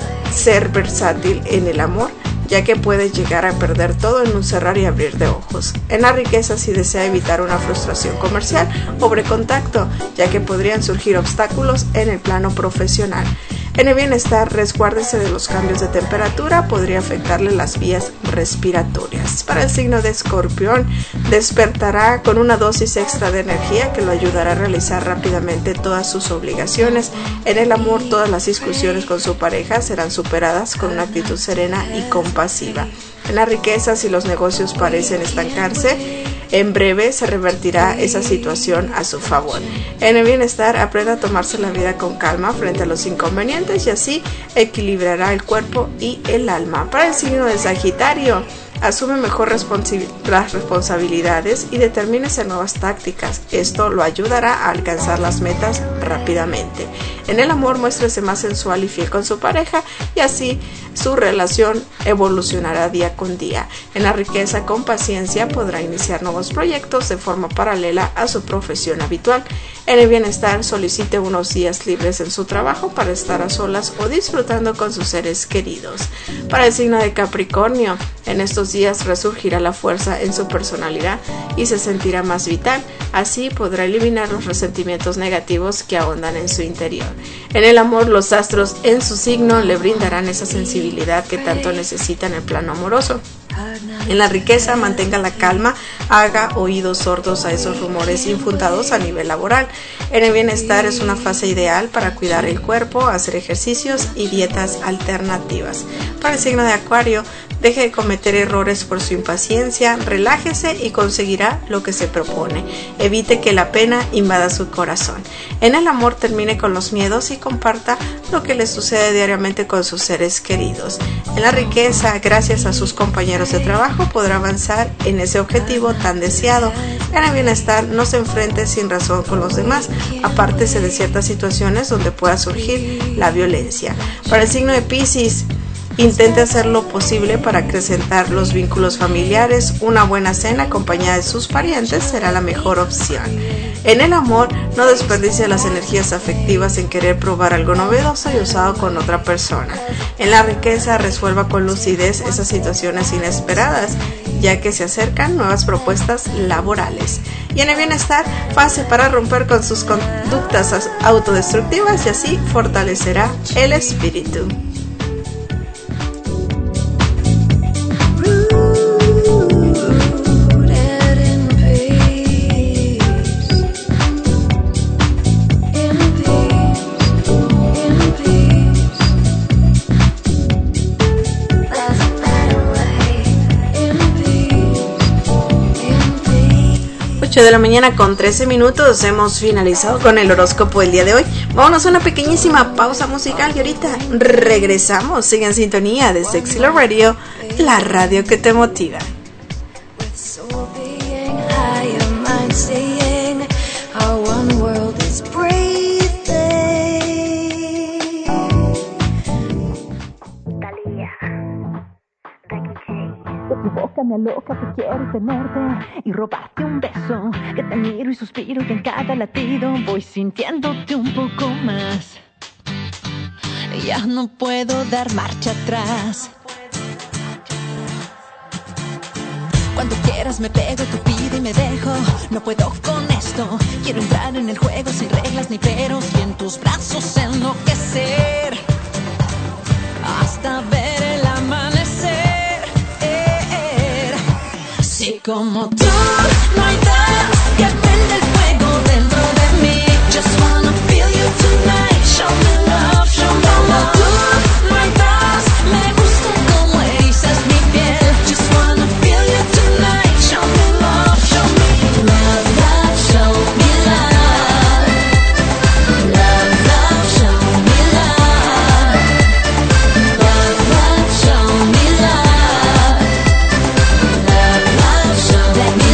ser versátil en el amor, ya que puede llegar a perder todo en un cerrar y abrir de ojos. En la riqueza, si desea evitar una frustración comercial, obre contacto, ya que podrían surgir obstáculos en el plano profesional. En el bienestar, resguárdese de los cambios de temperatura, podría afectarle las vías respiratorias. Para el signo de Escorpión, despertará con una dosis extra de energía que lo ayudará a realizar rápidamente todas sus obligaciones. En el amor, todas las discusiones con su pareja serán superadas con una actitud serena y compasiva. En la riqueza, si los negocios parecen estancarse, en breve se revertirá esa situación a su favor. En el bienestar, aprenda a tomarse la vida con calma frente a los inconvenientes y así equilibrará el cuerpo y el alma. Para el signo de Sagitario, asume mejor responsi- las responsabilidades y determínese nuevas tácticas. Esto lo ayudará a alcanzar las metas rápidamente. En el amor, muéstrese más sensual y fiel con su pareja y así su relación evolucionará día con día. En la riqueza, con paciencia podrá iniciar nuevos proyectos de forma paralela a su profesión habitual. En el bienestar, solicite unos días libres en su trabajo para estar a solas o disfrutando con sus seres queridos. Para el signo de Capricornio, en estos días resurgirá la fuerza en su personalidad y se sentirá más vital. Así podrá eliminar los resentimientos negativos que ahondan en su interior. En el amor, los astros en su signo le brindarán esa sensibilidad que tanto necesita en el plano amoroso. En la riqueza, mantenga la calma, haga oídos sordos a esos rumores infundados a nivel laboral. En el bienestar, es una fase ideal para cuidar el cuerpo, hacer ejercicios y dietas alternativas. Para el signo de Acuario, deje de cometer errores por su impaciencia, relájese y conseguirá lo que se propone. Evite que la pena invada su corazón. En el amor, termine con los miedos y comparta lo que le sucede diariamente con sus seres queridos. En la riqueza, gracias a sus compañeros de trabajo, podrá avanzar en ese objetivo tan deseado. En el bienestar, no se enfrente sin razón con los demás, apártese de ciertas situaciones donde pueda surgir la violencia. Para el signo de Piscis, intente hacer lo posible para acrecentar los vínculos familiares. Una buena cena acompañada de sus parientes será la mejor opción. En el amor, no desperdicie las energías afectivas en querer probar algo novedoso y usado con otra persona. En la riqueza, resuelva con lucidez esas situaciones inesperadas, ya que se acercan nuevas propuestas laborales. Y en el bienestar, fase para romper con sus conductas autodestructivas y así fortalecerá el espíritu. ocho de la mañana con trece minutos, hemos finalizado con el horóscopo del día de hoy. Vámonos a una pequeñísima pausa musical y ahorita regresamos. Sigue en sintonía de Sexy Love Radio, la radio que te motiva. Que tu boca me aloca, que quiero tenerte y robarte un beso. Que te miro y suspiro y en cada latido voy sintiéndote un poco más. Ya no puedo dar marcha atrás. Cuando quieras me pego, tú pide y me dejo. No puedo con esto. Quiero entrar en el juego sin reglas ni peros y en tus brazos enloquecer hasta ver el amanecer. Si como tú no hay nada que prenda el fuego dentro de mí. Just wanna feel you tonight. Show me love, show me love. Tú no hay más. Me gusta como erizas mi piel. Just wanna feel you tonight. Show me love, show me love, love, show me love. Love, love, show me love. Love, love, show me love. Love, love, show me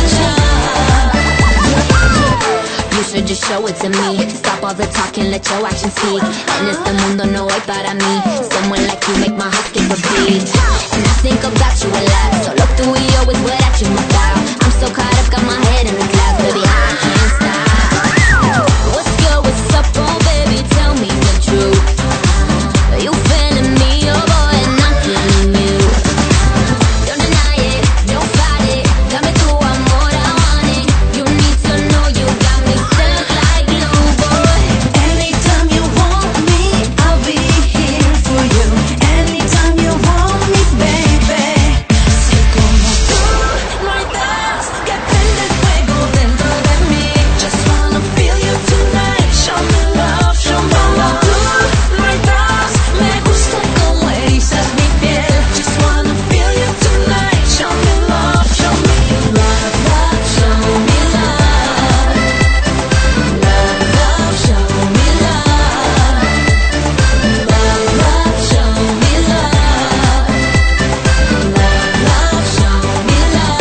love. You should just show it to me. Stop all the talking, let your actions speak. En este mundo no hay para mí. Someone like you make my heart skip a beat. And I think about you a lot. Solo tú y yo is what I dream about. I'm so caught up, got my head in the clouds. Baby, I can't stop. What's good, what's up, oh baby, tell me the truth. You feeling me, oh boy, and I'm feeling you. Don't deny it, don't fight it. Dame tu amor, I want it. You need to know you got me set like glue, boy. Anytime you want me, I'll be here for you. Anytime you want me, baby. Si como tú no hay más que prenda el fuego dentro de mí. Just wanna feel you tonight. Show me love, show me love. Tú no hay más. Me gusta como erizas mi piel. Just wanna feel you tonight. Show me love, show me love, love, show me love. Love, love, show me love. Love, love, show me love. Love, love, show me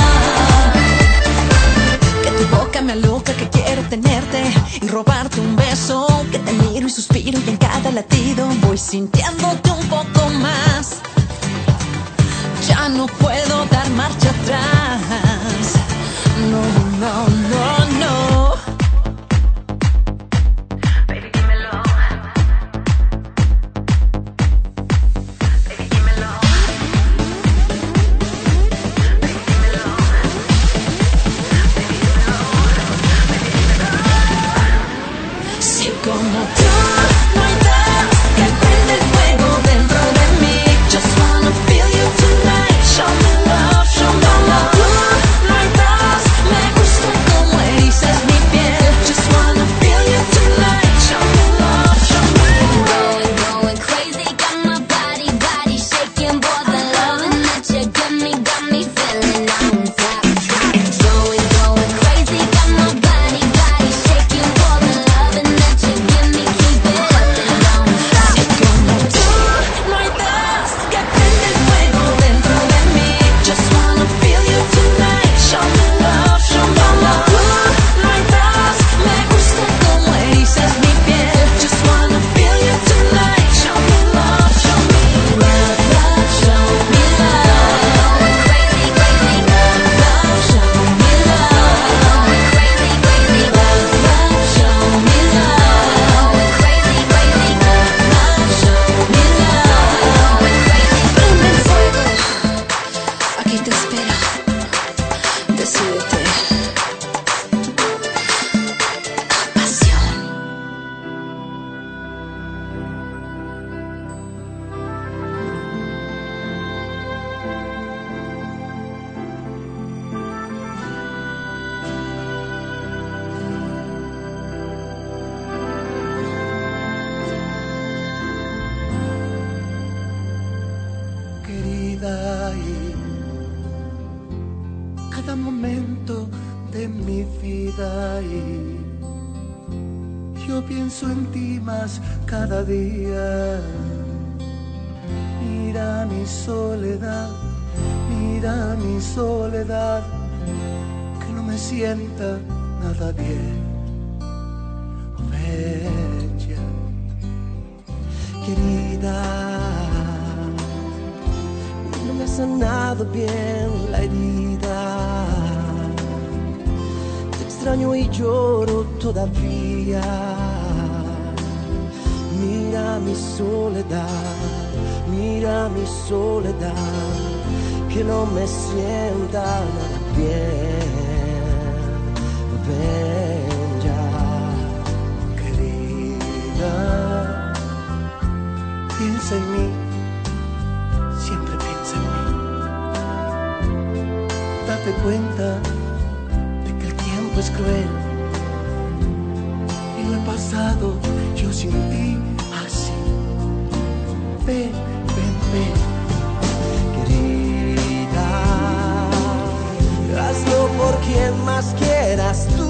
love. Que tu boca me aloca, que quiero tenerte y robarte un beso. Que te miro y suspiro y en cada latido voy sintiéndote un poco más. Ya no puedo dar marcha atrás. No, no, no, no. Baby, dímelo. Baby, dímelo. Baby, dímelo. Baby, dímelo. Baby, dímelo. Si como tú no hay nada que prenda el fuego dentro de mí. Just wanna feel you tonight. Show me love, show me love. Tú no hay más. Me gusta como erizas mi piel. Just wanna feel you tonight. Show me love, show me love. Going, going crazy, got my body, body shaking. Boy, the loving that you give me got me feeling on top. Going, going crazy, got my body, body shaking. Boy, the loving that you give me, keep it up and on top. Si como tú no hay más que prenda el fuego dentro de mí. Just wanna feel you tonight. Show me love, show me love. Tú no hay más. Me gusta como erizas mi piel. Just wanna feel you tonight. Show me love, show me love, love, show me love. Going crazy, crazy, love, love, show me love. Going crazy, crazy, love, love, show me love. Going crazy, crazy, love, love, show me love. Going crazy, prende el fuego. Aquí te espero. Decídete. Pasión. Querida, y cada momento de mi vida y yo pienso en ti más cada día. Mira mi soledad, mira mi soledad, que no me sienta nada bien. Bella, querida, no me sanado bien la herida. Te extraño y lloro todavía. Mira mi soledad, mira mi soledad, que no me sienta nada bien. Ven ya, querida, piensa en mí, siempre piensa en mí. Date cuenta de que el tiempo es cruel y lo he pasado yo sin ti así. Ven, ven, ven, querida, hazlo por quien más quieras tú.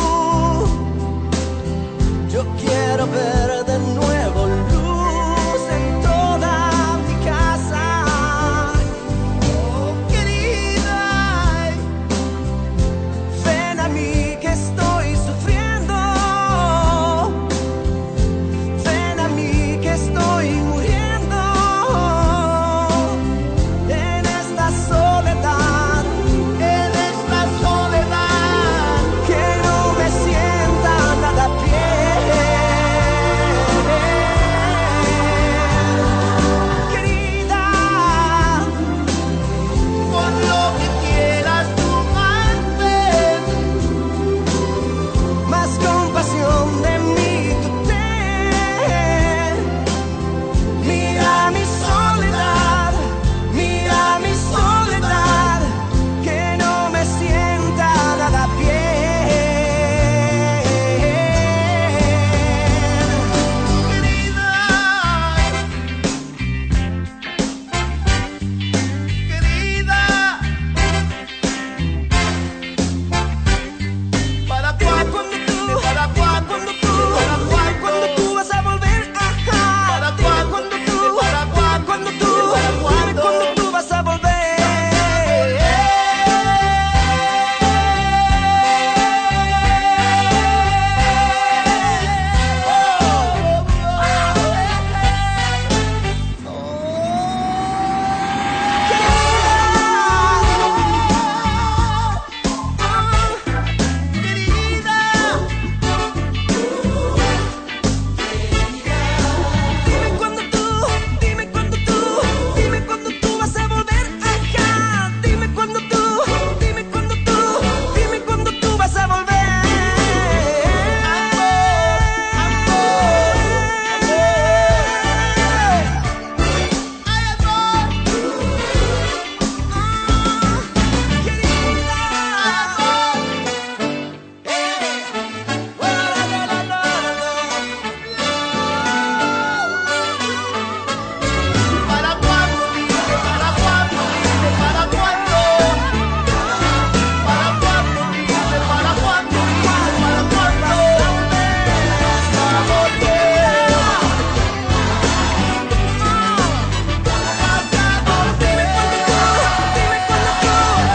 Yo quiero ver de nuevo luz en toda mi casa. Oh, querida, ven a mí que estoy sufriendo. Ven a mí que estoy muriendo en esta soledad, en esta soledad, que no me sienta nada bien. Querida, pon lo que quieras tú más ven, más compasión de mí tú ten. Mira mi soledad, mira mi soledad, que no me sienta nada bien. Querida, querida, ¿para cuándo tú, para cuándo tú, para cuándo tú vas a volver? Ajá. ¿Para cuándo tú, para cuándo tú, para cuándo tú vas a volver? Dime cuándo tú, dime cuándo tú, dime cuándo tú vas a volver. Ajá. Dime cuándo tú, dime cuándo tú, dime cuándo tú vas a volver. ¿Para cuándo? Dime, ¿para cuándo? Dime, ¿para cuándo? ¿Para cuándo? Dime, ¿para cuándo? Dime, ¿para cuándo? Vas a volver. Vas a volver. Dime cuándo tú,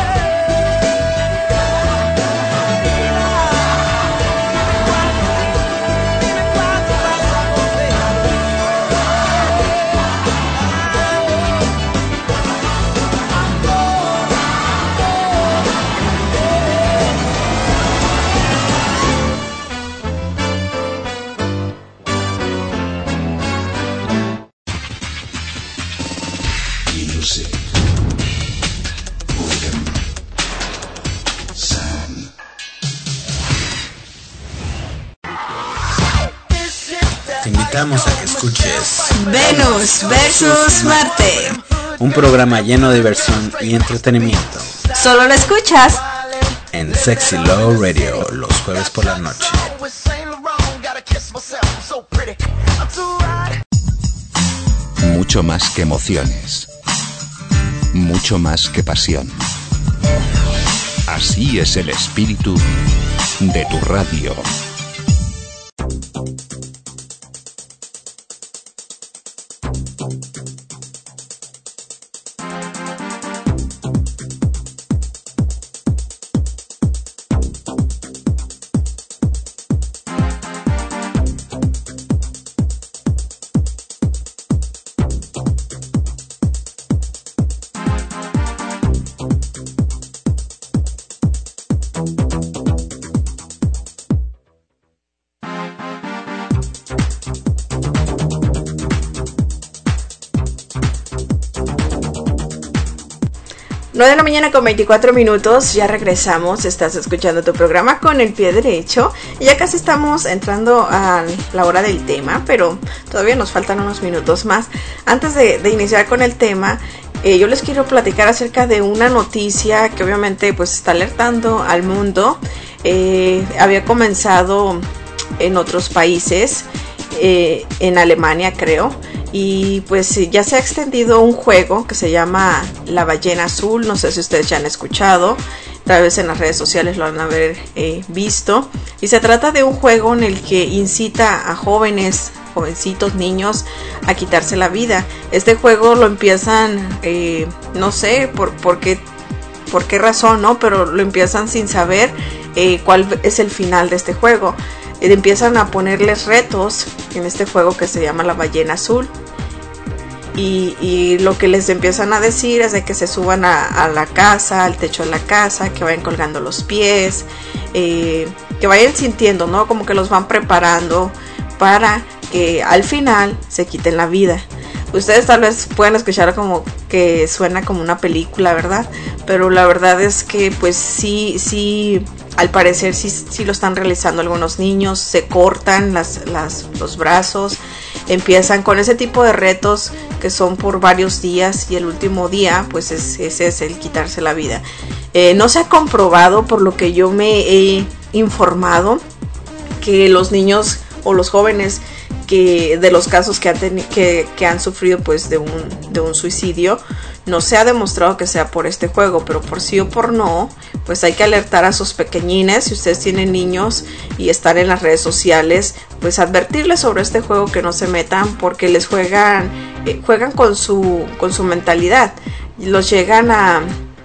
dime cuándo vas a volver. Music. Rhythm. Sound. Te invitamos a que escuches Venus versus Marte. un programa lleno de diversión y entretenimiento Solo lo escuchas en Sexy Low Radio los jueves por la noche. Mucho más que emociones. Mucho más que pasión. Así es el espíritu de tu radio. nueve de la mañana con veinticuatro minutos, ya regresamos, estás escuchando tu programa Con el Pie Derecho y ya casi estamos entrando a la hora del tema, pero todavía nos faltan unos minutos más. Antes de, de iniciar con el tema, eh, yo les quiero platicar acerca de una noticia que obviamente pues está alertando al mundo. Eh, había comenzado en otros países, eh, en Alemania creo, y pues ya se ha extendido un juego que se llama La Ballena Azul. No sé si ustedes ya han escuchado, tal vez en las redes sociales lo han haber eh, visto. Y se trata de un juego en el que incita a jóvenes, jovencitos, niños a quitarse la vida. Este juego lo empiezan, eh, no sé por, por, qué, por qué razón, ¿no? Pero lo empiezan sin saber eh, cuál es el final de este juego. Empiezan a ponerles retos en este juego que se llama La Ballena Azul. Y, y lo que les empiezan a decir es de que se suban a, a la casa, al techo de la casa, que vayan colgando los pies, eh, que vayan sintiendo, ¿no? Como que los van preparando para que al final se quiten la vida. Ustedes tal vez pueden escuchar como que suena como una película, ¿verdad? Pero la verdad es que pues sí, sí, al parecer sí, sí lo están realizando algunos niños. Se cortan las, las, los brazos, empiezan con ese tipo de retos que son por varios días y el último día pues es, ese es el quitarse la vida. Eh, no se ha comprobado, por lo que yo me he informado, que los niños o los jóvenes que de los casos que han, teni- que, que han sufrido pues de un, de un suicidio, no se ha demostrado que sea por este juego, pero por sí o por no, pues hay que alertar a sus pequeñines. Si ustedes tienen niños y están en las redes sociales, pues advertirles sobre este juego, que no se metan, porque les juegan eh, juegan con su con su mentalidad, los llegan a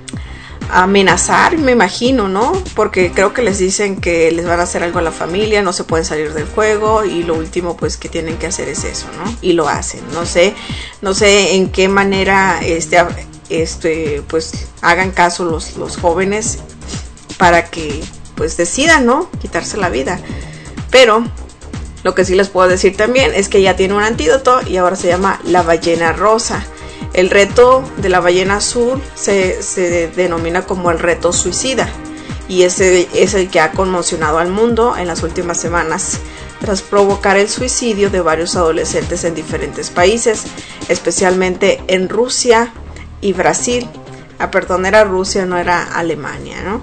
a amenazar, me imagino, ¿no? Porque creo que les dicen que les van a hacer algo a la familia, no se pueden salir del juego y lo último pues que tienen que hacer es eso, ¿no? Y lo hacen. No sé, no sé en qué manera este, este pues hagan caso los, los jóvenes para que pues decidan, ¿no? Quitarse la vida. Pero lo que sí les puedo decir también es que ya tiene un antídoto y ahora se llama La Ballena Rosa. El reto de la ballena azul se, se denomina como el reto suicida y ese es el que ha conmocionado al mundo en las últimas semanas tras provocar el suicidio de varios adolescentes en diferentes países, especialmente en Rusia y Brasil. Ah, perdón, era Rusia, no era Alemania, ¿no?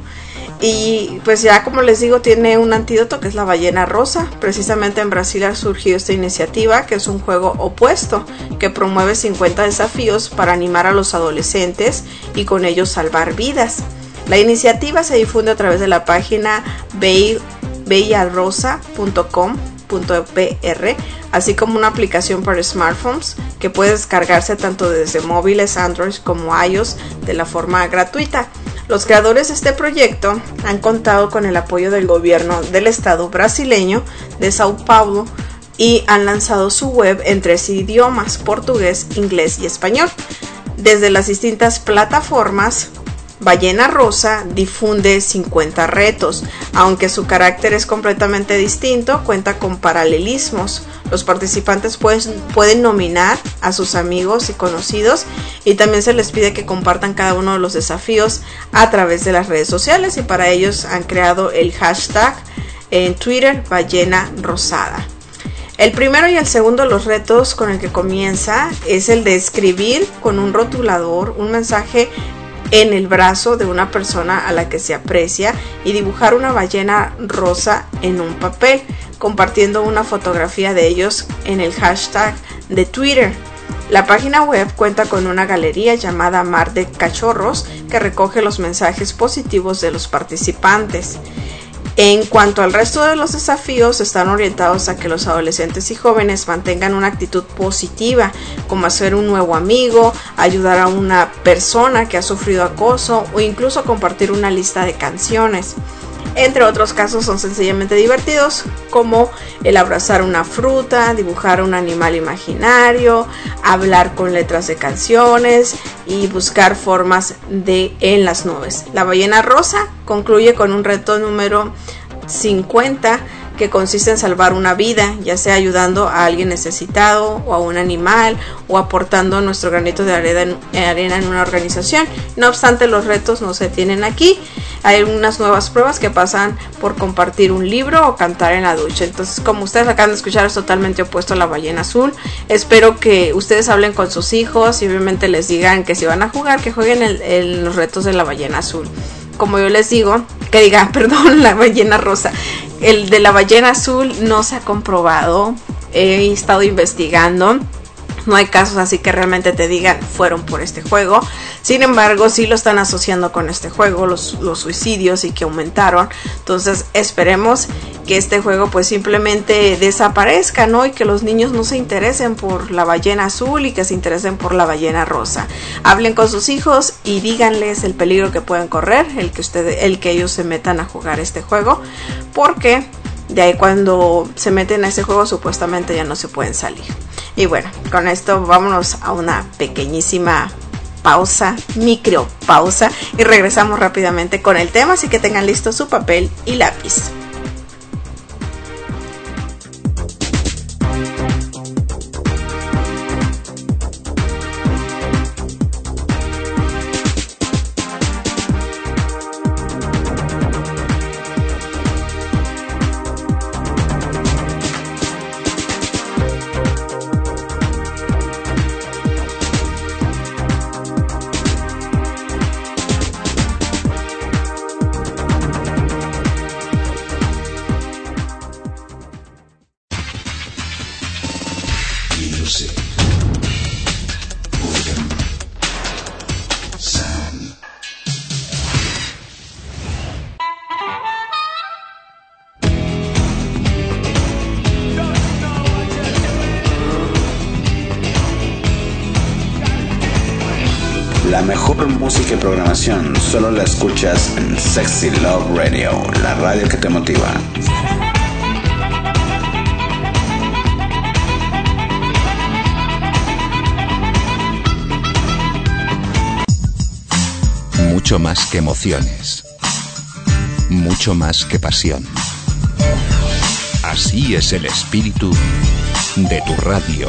Y pues ya como les digo, tiene un antídoto que es la ballena rosa. Precisamente en Brasil ha surgido esta iniciativa, que es un juego opuesto que promueve cincuenta desafíos para animar a los adolescentes y con ellos salvar vidas. La iniciativa se difunde a través de la página bella rosa punto com punto p r, así como una aplicación para smartphones que puede descargarse tanto desde móviles Android como iOS de la forma gratuita. Los creadores de este proyecto han contado con el apoyo del gobierno del estado brasileño de Sao Paulo y han lanzado su web en tres idiomas: portugués, inglés y español. Desde las distintas plataformas, Ballena Rosa difunde cincuenta retos, aunque su carácter es completamente distinto, cuenta con paralelismos. Los participantes pueden, pueden nominar a sus amigos y conocidos y también se les pide que compartan cada uno de los desafíos a través de las redes sociales, y para ellos han creado el hashtag en Twitter Ballena Rosada. El primero y el segundo de los retos con el que comienza es el de escribir con un rotulador un mensaje en el brazo de una persona a la que se aprecia y dibujar una ballena rosa en un papel, compartiendo una fotografía de ellos en el hashtag de Twitter. La página web cuenta con una galería llamada Mar de Cachorros que recoge los mensajes positivos de los participantes. En cuanto al resto de los desafíos, están orientados a que los adolescentes y jóvenes mantengan una actitud positiva, como hacer un nuevo amigo, ayudar a una persona que ha sufrido acoso o incluso compartir una lista de canciones. Entre otros casos son sencillamente divertidos, como el abrazar una fruta, dibujar un animal imaginario, hablar con letras de canciones y buscar formas de en las nubes. La ballena rosa concluye con un reto número cincuenta que consiste en salvar una vida, ya sea ayudando a alguien necesitado o a un animal o aportando nuestro granito de arena en, arena en una organización. No obstante, los retos no se tienen aquí. Hay unas nuevas pruebas que pasan por compartir un libro o cantar en la ducha. Entonces, como ustedes acaban de escuchar, es totalmente opuesto a la ballena azul. Espero que ustedes hablen con sus hijos y obviamente les digan que si van a jugar, que jueguen el, el, los retos de la ballena azul. Como yo les digo, que digan, perdón, la ballena rosa. El de la ballena azul no se ha comprobado. He estado investigando. No hay casos así que realmente te digan fueron por este juego. Sin embargo, sí lo están asociando con este juego, los, los suicidios, y que aumentaron. Entonces esperemos que este juego pues simplemente desaparezca, ¿no? Y que los niños no se interesen por la ballena azul y que se interesen por la ballena rosa. Hablen con sus hijos y díganles el peligro que pueden correr, el que ustedes, el que ellos se metan a jugar este juego, porque de ahí cuando se meten a ese juego supuestamente ya no se pueden salir. Y bueno, con esto vámonos a una pequeñísima pausa, micro pausa, y regresamos rápidamente con el tema, así que tengan listo su papel y lápiz. La mejor música y programación solo la escuchas en Sexy Love Radio, la radio que te motiva. Mucho más que emociones. Mucho más que pasión. Así es el espíritu de tu radio.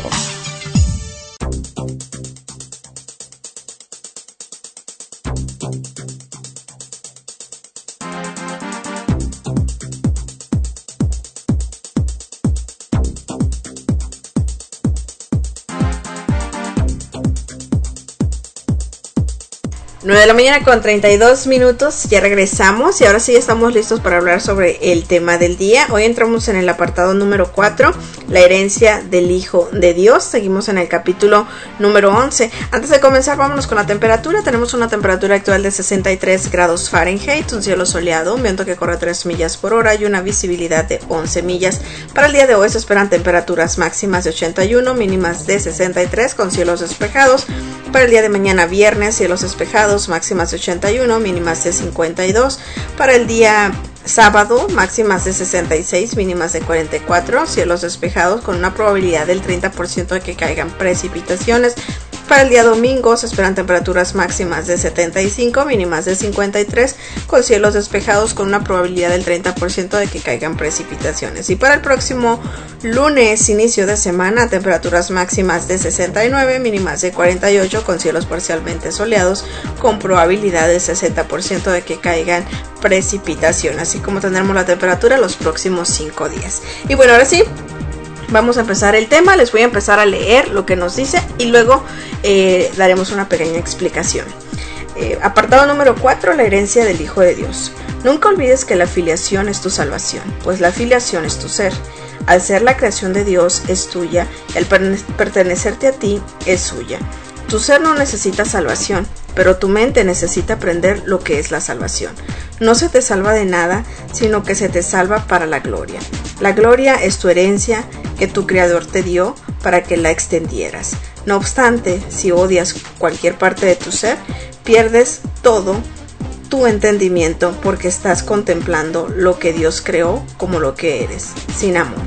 nueve de la mañana con treinta y dos minutos, ya regresamos y ahora sí estamos listos para hablar sobre el tema del día. Hoy entramos en el apartado número cuatro, la herencia del Hijo de Dios. Seguimos en el capítulo número once. Antes de comenzar, vámonos con la temperatura. Tenemos una temperatura actual de sesenta y tres grados Fahrenheit, un cielo soleado, un viento que corre tres millas por hora y una visibilidad de once millas. Para el día de hoy se esperan temperaturas máximas de ochenta y uno, mínimas de sesenta y tres con cielos despejados. Para el día de mañana viernes, cielos despejados, máximas de ochenta y uno, mínimas de cincuenta y dos. Para el día sábado, máximas de sesenta y seis, mínimas de cuarenta y cuatro, cielos despejados con una probabilidad del treinta por ciento de que caigan precipitaciones. Para el día domingo se esperan temperaturas máximas de setenta y cinco, mínimas de cincuenta y tres, con cielos despejados con una probabilidad del treinta por ciento de que caigan precipitaciones. Y para el próximo lunes, inicio de semana, temperaturas máximas de sesenta y nueve, mínimas de cuarenta y ocho, con cielos parcialmente soleados, con probabilidad de sesenta por ciento de que caigan precipitaciones. Así como tendremos la temperatura los próximos cinco días. Y bueno, ahora sí, vamos a empezar el tema. Les voy a empezar a leer lo que nos dice y luego eh, daremos una pequeña explicación. Eh, apartado número cuatro, la herencia del Hijo de Dios. Nunca olvides que la filiación es tu salvación, pues la filiación es tu ser. Al ser la creación de Dios es tuya, el pertenecerte a ti es suya. Tu ser no necesita salvación, pero tu mente necesita aprender lo que es la salvación. No se te salva de nada, sino que se te salva para la gloria. La gloria es tu herencia que tu Creador te dio para que la extendieras. No obstante, si odias cualquier parte de tu ser, pierdes todo tu entendimiento porque estás contemplando lo que Dios creó como lo que eres, sin amor.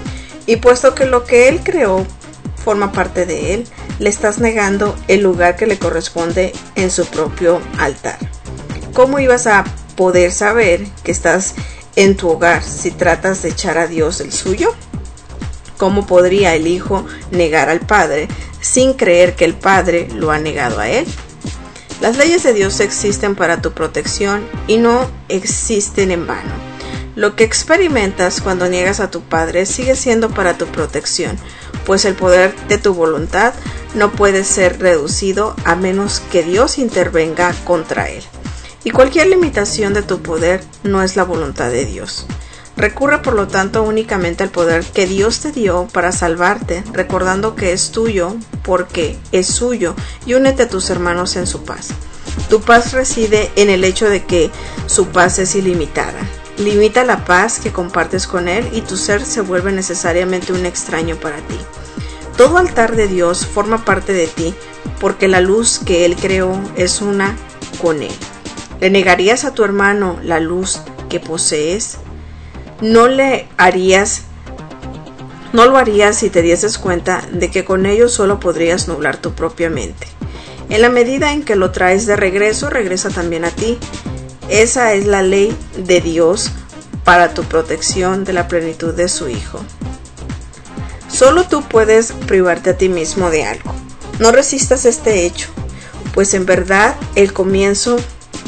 Y puesto que lo que Él creó forma parte de Él, le estás negando el lugar que le corresponde en su propio altar. ¿Cómo ibas a poder saber que estás en tu hogar si tratas de echar a Dios del suyo? ¿Cómo podría el hijo negar al padre sin creer que el padre lo ha negado a él? Las leyes de Dios existen para tu protección y no existen en vano. Lo que experimentas cuando niegas a tu padre sigue siendo para tu protección, pues el poder de tu voluntad no puede ser reducido a menos que Dios intervenga contra él. Y cualquier limitación de tu poder no es la voluntad de Dios. Recurre por lo tanto únicamente al poder que Dios te dio para salvarte, recordando que es tuyo porque es suyo, y únete a tus hermanos en su paz. Tu paz reside en el hecho de que su paz es ilimitada. Limita la paz que compartes con Él y tu ser se vuelve necesariamente un extraño para ti. Todo altar de Dios forma parte de ti porque la luz que Él creó es una con Él. ¿Le negarías a tu hermano la luz que posees? No le harías, no lo harías si te dieses cuenta de que con ello solo podrías nublar tu propia mente. En la medida en que lo traes de regreso, regresa también a ti. Esa es la ley de Dios para tu protección de la plenitud de su Hijo. Solo tú puedes privarte a ti mismo de algo. No resistas este hecho, pues en verdad el comienzo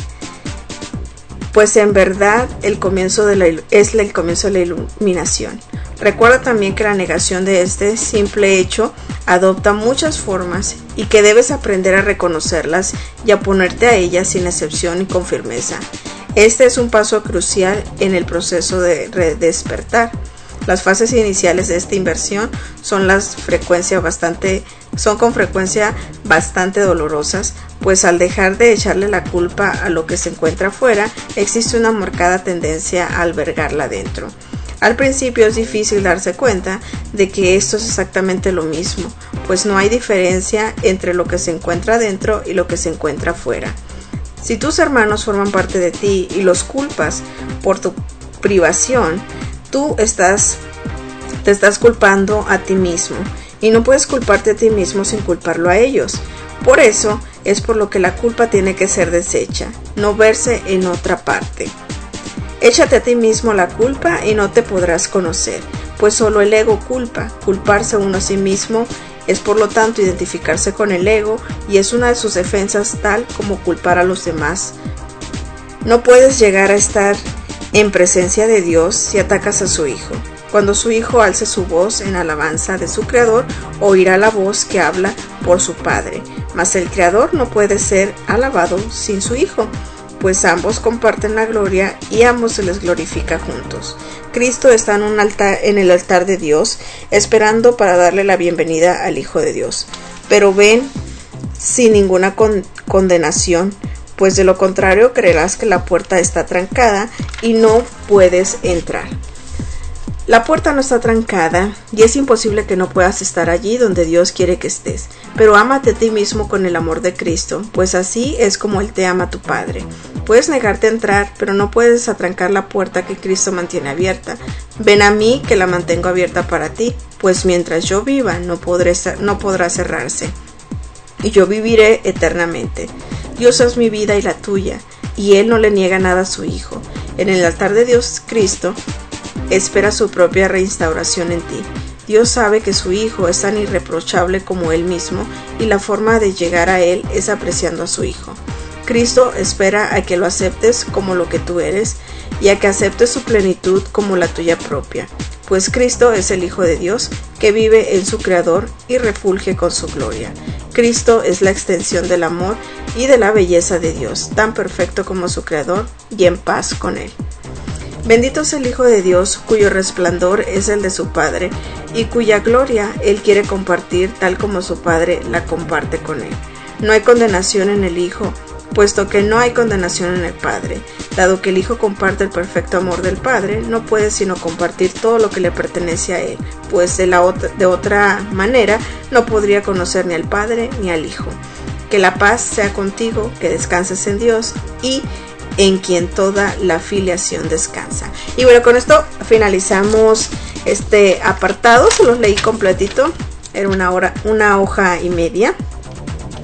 Pues en verdad el comienzo de la, es el comienzo de la iluminación. Recuerda también que la negación de este simple hecho adopta muchas formas y que debes aprender a reconocerlas y a ponerte a ellas sin excepción y con firmeza. Este es un paso crucial en el proceso de despertar. Las fases iniciales de esta inversión son, las frecuencia bastante, son con frecuencia bastante dolorosas, pues al dejar de echarle la culpa a lo que se encuentra afuera, existe una marcada tendencia a albergarla dentro. Al principio es difícil darse cuenta de que esto es exactamente lo mismo, pues no hay diferencia entre lo que se encuentra dentro y lo que se encuentra afuera. Si tus hermanos forman parte de ti y los culpas por tu privación, tú estás, te estás culpando a ti mismo y no puedes culparte a ti mismo sin culparlo a ellos. Por eso es por lo que la culpa tiene que ser deshecha, no verse en otra parte. Échate a ti mismo la culpa y no te podrás conocer, pues solo el ego culpa. Culparse a uno a sí mismo es por lo tanto identificarse con el ego y es una de sus defensas, tal como culpar a los demás. No puedes llegar a estar en presencia de Dios si atacas a su Hijo. Cuando su Hijo alce su voz en alabanza de su Creador, oirá la voz que habla por su Padre. Mas el Creador no puede ser alabado sin su Hijo, pues ambos comparten la gloria y ambos se les glorifica juntos. Cristo está en, un altar, en el altar de Dios, esperando para darle la bienvenida al Hijo de Dios. Pero ven sin ninguna con, condenación, pues de lo contrario creerás que la puerta está trancada y no puedes entrar. La puerta no está trancada y es imposible que no puedas estar allí donde Dios quiere que estés, pero ámate a ti mismo con el amor de Cristo, pues así es como Él te ama a tu Padre. Puedes negarte a entrar, pero no puedes atrancar la puerta que Cristo mantiene abierta. Ven a mí que la mantengo abierta para ti, pues mientras yo viva no, podré, no podrá cerrarse, y yo viviré eternamente. Dios es mi vida y la tuya, y Él no le niega nada a su Hijo. En el altar de Dios Cristo espera su propia reinstauración en ti. Dios sabe que su Hijo es tan irreprochable como Él mismo, y la forma de llegar a Él es apreciando a su Hijo. Cristo espera a que lo aceptes como lo que tú eres y a que aceptes su plenitud como la tuya propia, pues Cristo es el Hijo de Dios que vive en su Creador y refulge con su gloria. Cristo es la extensión del amor y de la belleza de Dios, tan perfecto como su Creador y en paz con Él. Bendito es el Hijo de Dios, cuyo resplandor es el de su Padre, y cuya gloria Él quiere compartir tal como su Padre la comparte con Él. No hay condenación en el Hijo, puesto que no hay condenación en el Padre. Dado que el Hijo comparte el perfecto amor del Padre, no puede sino compartir todo lo que le pertenece a Él, pues de, la otra, de otra manera no podría conocer ni al Padre ni al Hijo. Que la paz sea contigo, que descanses en Dios y en quien toda la filiación descansa. Y bueno, con esto finalizamos este apartado. Se los leí completito, era una hora, una hoja y media.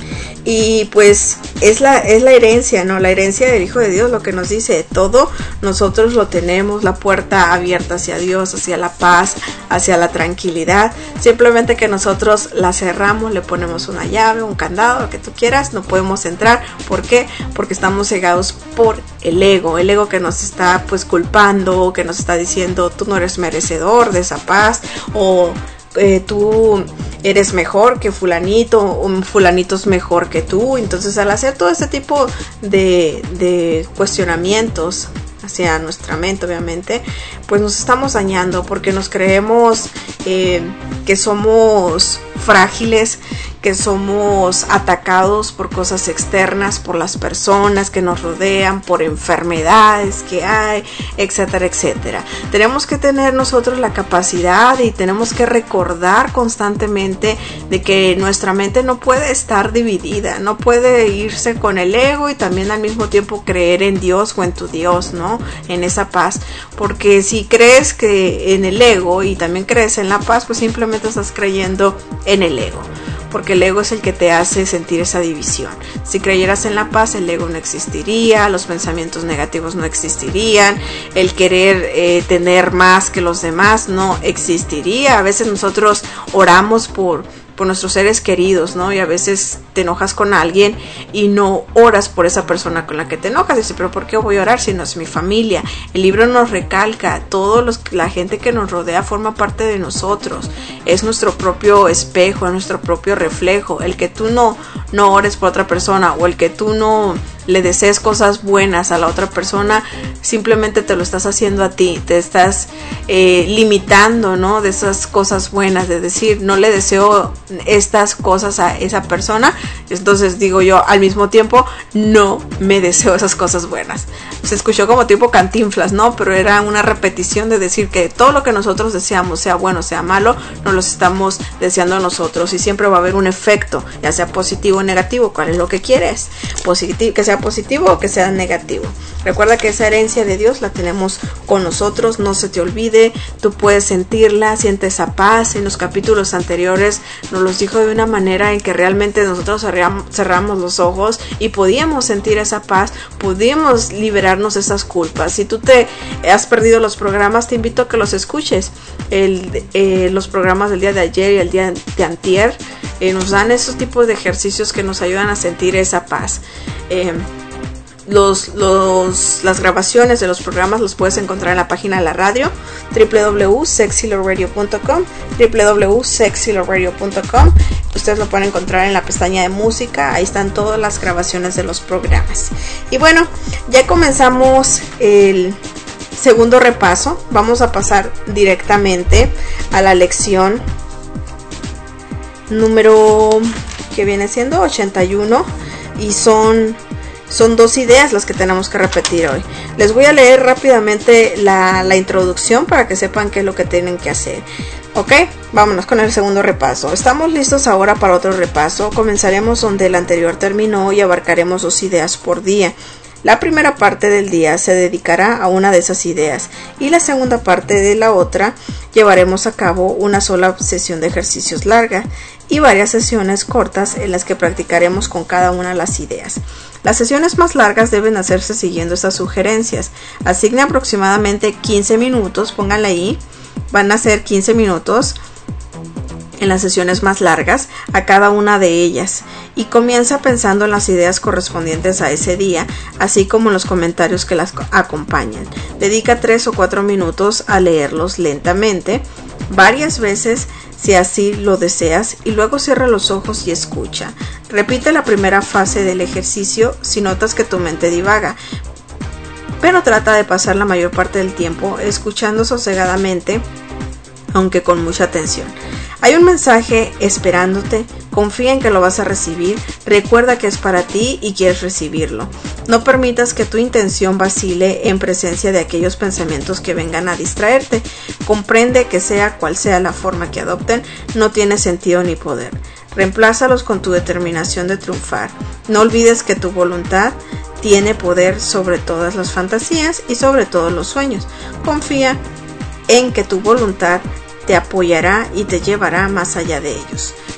Y pues es la, es la herencia, ¿no? La herencia del Hijo de Dios, lo que nos dice, todo nosotros lo tenemos, la puerta abierta hacia Dios, hacia la paz, hacia la tranquilidad. Simplemente que nosotros la cerramos, le ponemos una llave, un candado, lo que tú quieras, no podemos entrar. ¿Por qué? Porque estamos cegados por el ego, el ego que nos está pues culpando, que nos está diciendo tú no eres merecedor de esa paz, o eh, tú eres mejor que fulanito, un fulanito es mejor que tú. Entonces al hacer todo este tipo de, de cuestionamientos hacia nuestra mente, obviamente, pues nos estamos dañando, porque nos creemos eh, que somos frágiles, que somos atacados por cosas externas, por las personas que nos rodean, por enfermedades que hay, etcétera, etcétera. Tenemos que tener nosotros la capacidad y tenemos que recordar constantemente de que nuestra mente no puede estar dividida, no puede irse con el ego y también al mismo tiempo creer en Dios o en tu Dios, ¿no? En esa paz, porque si crees que en el ego y también crees en la paz, pues simplemente estás creyendo en el ego, porque el ego es el que te hace sentir esa división. Si creyeras en la paz, el ego no existiría, los pensamientos negativos no existirían, el querer eh, tener más que los demás no existiría. A veces nosotros oramos por por nuestros seres queridos, ¿no? Y a veces te enojas con alguien y no oras por esa persona con la que te enojas. Dices, pero ¿por qué voy a orar si no es mi familia? El libro nos recalca, todos los, la gente que nos rodea forma parte de nosotros. Es nuestro propio espejo, es nuestro propio reflejo. El que tú no, no ores por otra persona, o el que tú no le desees cosas buenas a la otra persona, simplemente te lo estás haciendo a ti, te estás eh, limitando, ¿no? De esas cosas buenas, de decir, no le deseo estas cosas a esa persona, entonces digo yo al mismo tiempo, no me deseo esas cosas buenas. Se escuchó como tipo Cantinflas, ¿no? Pero era una repetición de decir que todo lo que nosotros deseamos, sea bueno, sea malo, nos lo estamos deseando a nosotros, y siempre va a haber un efecto, ya sea positivo o negativo. ¿Cuál es lo que quieres? Positivo, que sea positivo o que sea negativo. Recuerda que esa herencia de Dios la tenemos con nosotros, no se te olvide, tú puedes sentirla, siente esa paz. En los capítulos anteriores nos los dijo de una manera en que realmente nosotros cerramos, cerramos los ojos y podíamos sentir esa paz, podíamos liberarnos de esas culpas. Si tú te has perdido los programas, te invito a que los escuches. El, eh, los programas del día de ayer y el día de antier eh, nos dan esos tipos de ejercicios que nos ayudan a sentir esa paz. Eh, Los, los, las grabaciones de los programas los puedes encontrar en la página de la radio, doble u doble u doble u punto sexy love radio punto com, doble u doble u doble u punto sexy love radio punto com. Ustedes lo pueden encontrar en la pestaña de música, ahí están todas las grabaciones de los programas. Y bueno, ya comenzamos el segundo repaso. Vamos a pasar directamente a la lección número que viene siendo ochenta y uno, y son Son dos ideas las que tenemos que repetir hoy. Les voy a leer rápidamente la, la introducción para que sepan qué es lo que tienen que hacer. Ok, vámonos con el segundo repaso. Estamos listos ahora para otro repaso. Comenzaremos donde el anterior terminó y abarcaremos dos ideas por día. La primera parte del día se dedicará a una de esas ideas, y la segunda parte de la otra llevaremos a cabo una sola sesión de ejercicios larga y varias sesiones cortas en las que practicaremos con cada una de las ideas. Las sesiones más largas deben hacerse siguiendo estas sugerencias. Asigne aproximadamente quince minutos, pónganle ahí, van a ser quince minutos en las sesiones más largas a cada una de ellas, y comienza pensando en las ideas correspondientes a ese día, así como en los comentarios que las acompañan. Dedica tres o cuatro minutos a leerlos lentamente, varias veces si así lo deseas, y luego cierra los ojos y escucha. Repite la primera fase del ejercicio si notas que tu mente divaga, pero trata de pasar la mayor parte del tiempo escuchando sosegadamente, aunque con mucha atención. Hay un mensaje esperándote, confía en que lo vas a recibir, recuerda que es para ti y quieres recibirlo. No permitas que tu intención vacile en presencia de aquellos pensamientos que vengan a distraerte. Comprende que sea cual sea la forma que adopten, no tiene sentido ni poder. Reemplázalos con tu determinación de triunfar. No olvides que tu voluntad tiene poder sobre todas las fantasías y sobre todos los sueños. Confía en que tu voluntad te apoyará y te llevará más allá de ellos.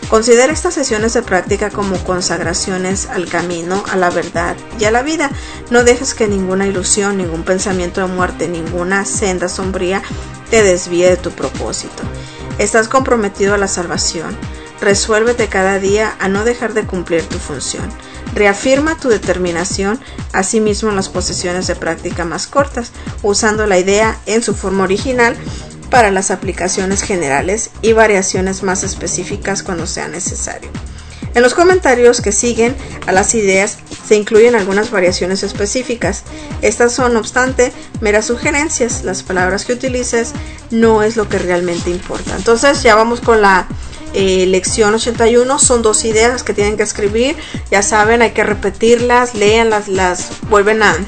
Considera estas sesiones de práctica como consagraciones al camino, a la verdad y a la vida. No dejes que ninguna ilusión, ningún pensamiento de muerte, ninguna senda sombría te desvíe de tu propósito. Estás comprometido a la salvación. Resuélvete cada día a no dejar de cumplir tu función. Reafirma tu determinación, asimismo en las posiciones de práctica más cortas, usando la idea en su forma original para las aplicaciones generales y variaciones más específicas cuando sea necesario. En los comentarios que siguen a las ideas se incluyen algunas variaciones específicas. Estas son, no obstante, meras sugerencias. Las palabras que utilices no es lo que realmente importa. Entonces ya vamos con la eh, lección ochenta y uno. Son dos ideas que tienen que escribir. Ya saben, hay que repetirlas, léanlas, las vuelven a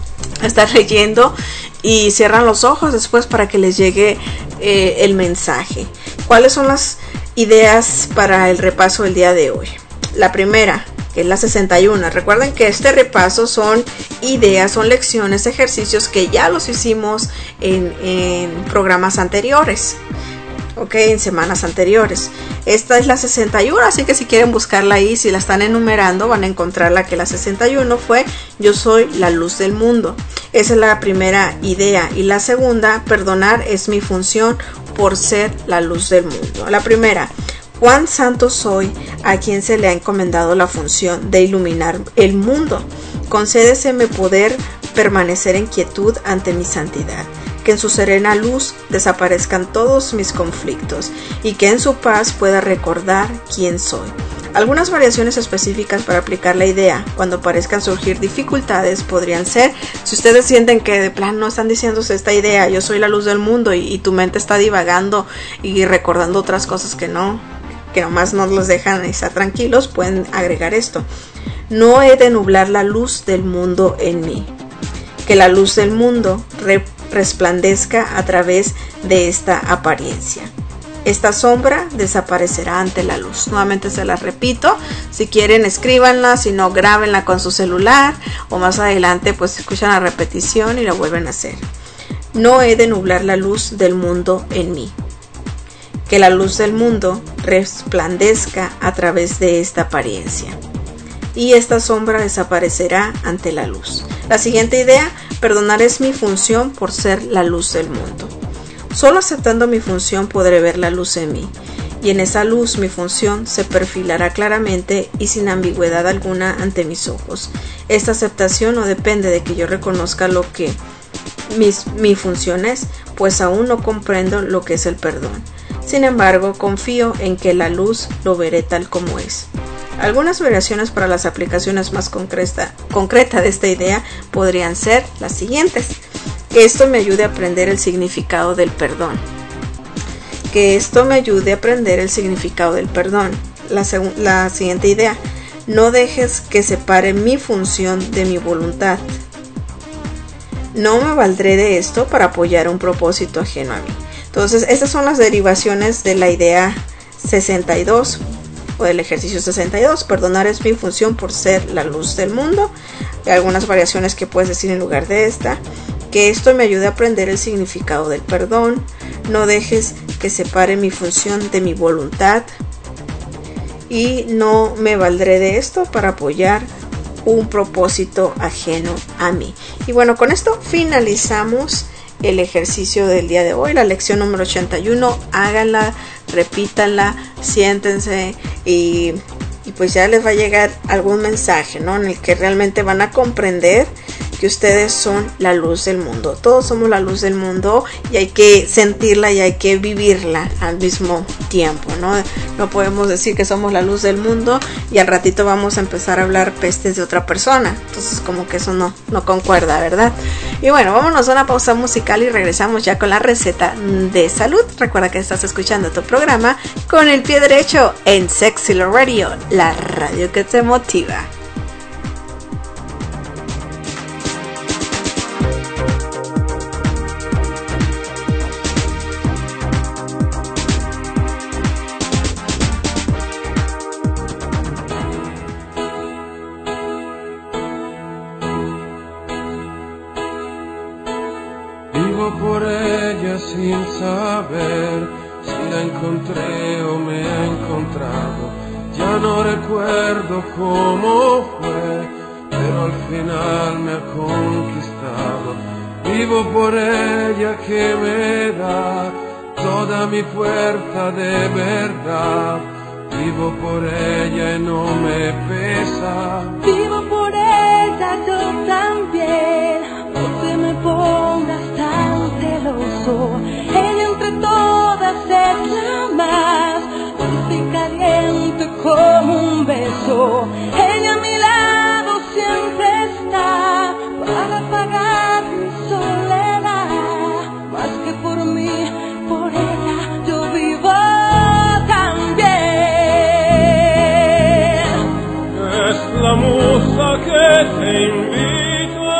estar leyendo y cierran los ojos después para que les llegue eh, el mensaje. ¿Cuáles son las ideas para el repaso del día de hoy? La primera, que es la sesenta y uno. Recuerden que este repaso son ideas, son lecciones, ejercicios que ya los hicimos en, en programas anteriores. Ok, en semanas anteriores. Esta es la sesenta y uno, así que si quieren buscarla ahí, si la están enumerando, van a encontrarla que la sesenta y uno fue Yo soy la luz del mundo. Esa es la primera idea. Y la segunda, perdonar es mi función por ser la luz del mundo. La primera, cuán santo soy a quien se le ha encomendado la función de iluminar el mundo. Concédeseme poder permanecer en quietud ante mi santidad. Que en su serena luz desaparezcan todos mis conflictos y que en su paz pueda recordar quién soy. Algunas variaciones específicas para aplicar la idea cuando parezcan surgir dificultades podrían ser, si ustedes sienten que de plano no están diciéndose esta idea, yo soy la luz del mundo, y, y tu mente está divagando y recordando otras cosas que no, que nomás no los dejan estar tranquilos, pueden agregar esto. No he de nublar la luz del mundo en mí. Que la luz del mundo re resplandezca a través de esta apariencia. Esta sombra desaparecerá ante la luz. Nuevamente se las repito. Si quieren, escríbanla. Si no, grábenla con su celular. O más adelante, pues escuchan la repetición y la vuelven a hacer. No he de nublar la luz del mundo en mí. Que la luz del mundo resplandezca a través de esta apariencia. Y esta sombra desaparecerá ante la luz. La siguiente idea, perdonar es mi función por ser la luz del mundo. Solo aceptando mi función podré ver la luz en mí, y en esa luz mi función se perfilará claramente y sin ambigüedad alguna ante mis ojos. Esta aceptación no depende de que yo reconozca lo que mis, mi función es, pues aún no comprendo lo que es el perdón. Sin embargo, confío en que la luz lo veré tal como es. Algunas variaciones para las aplicaciones más concreta, concreta de esta idea podrían ser las siguientes. Que esto me ayude a aprender el significado del perdón. Que esto me ayude a aprender el significado del perdón. La, la siguiente idea. No dejes que separe mi función de mi voluntad. No me valdré de esto para apoyar un propósito ajeno a mí. Entonces, estas son las derivaciones de la idea sesenta y dos. O del ejercicio sesenta y dos, perdonar es mi función por ser la luz del mundo. Y algunas variaciones que puedes decir en lugar de esta. Que esto me ayude a aprender el significado del perdón. No dejes que separe mi función de mi voluntad. Y no me valdré de esto para apoyar un propósito ajeno a mí. Y bueno, con esto finalizamos el ejercicio del día de hoy, la lección número ochenta y uno. Háganla, repítanla, siéntense y, y pues ya les va a llegar algún mensaje, ¿no? En el que realmente van a comprender que ustedes son la luz del mundo. Todos somos la luz del mundo y hay que sentirla y hay que vivirla al mismo tiempo, ¿no? No podemos decir que somos la luz del mundo y al ratito vamos a empezar a hablar pestes de otra persona. Entonces como que eso no, no concuerda, ¿verdad? Y bueno, vámonos a una pausa musical y regresamos ya con la receta de salud. Recuerda que estás escuchando tu programa Con el Pie Derecho en Sexy Love Radio, la radio que te motiva. Por ella sin saber si la encontré o me ha encontrado, ya no recuerdo cómo fue, pero al final me ha conquistado. Vivo por ella que me da toda mi fuerza de verdad. Vivo por ella y no me pesa. Vivo por ella yo también, no te me pongas tan celoso. Ella entre todas es la más dulce y caliente como un beso. Ella a mi lado siempre está para apagar mi soledad. Más que por mí, por ella yo vivo también. Es la musa que te invita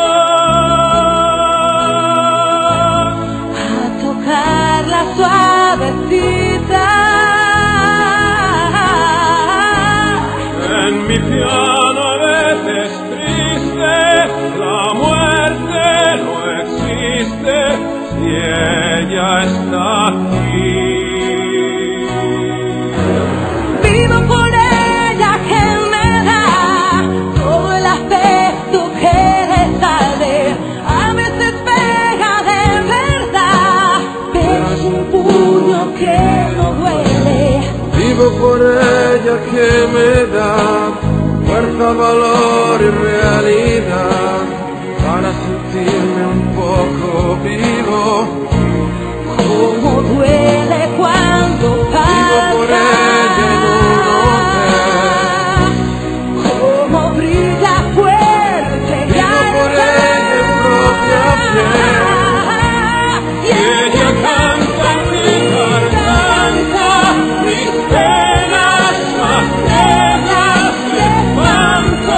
a tocar la suavecita. En mi piano a veces triste, la muerte no existe si ella está aquí. Vivo por ella que me da todo el afecto que le sale. A veces pega de verdad, pero es un puño que no duele. Vivo por ella que me da fuerza, valor y realidad para sentirme un poco vivo. Como duele cuando pasa. Vivo por ella en un hotel. Como brilla fuerte. Vivo por ella en propia piel. Y ella canta en mi garganta mis penas más negras de espanto.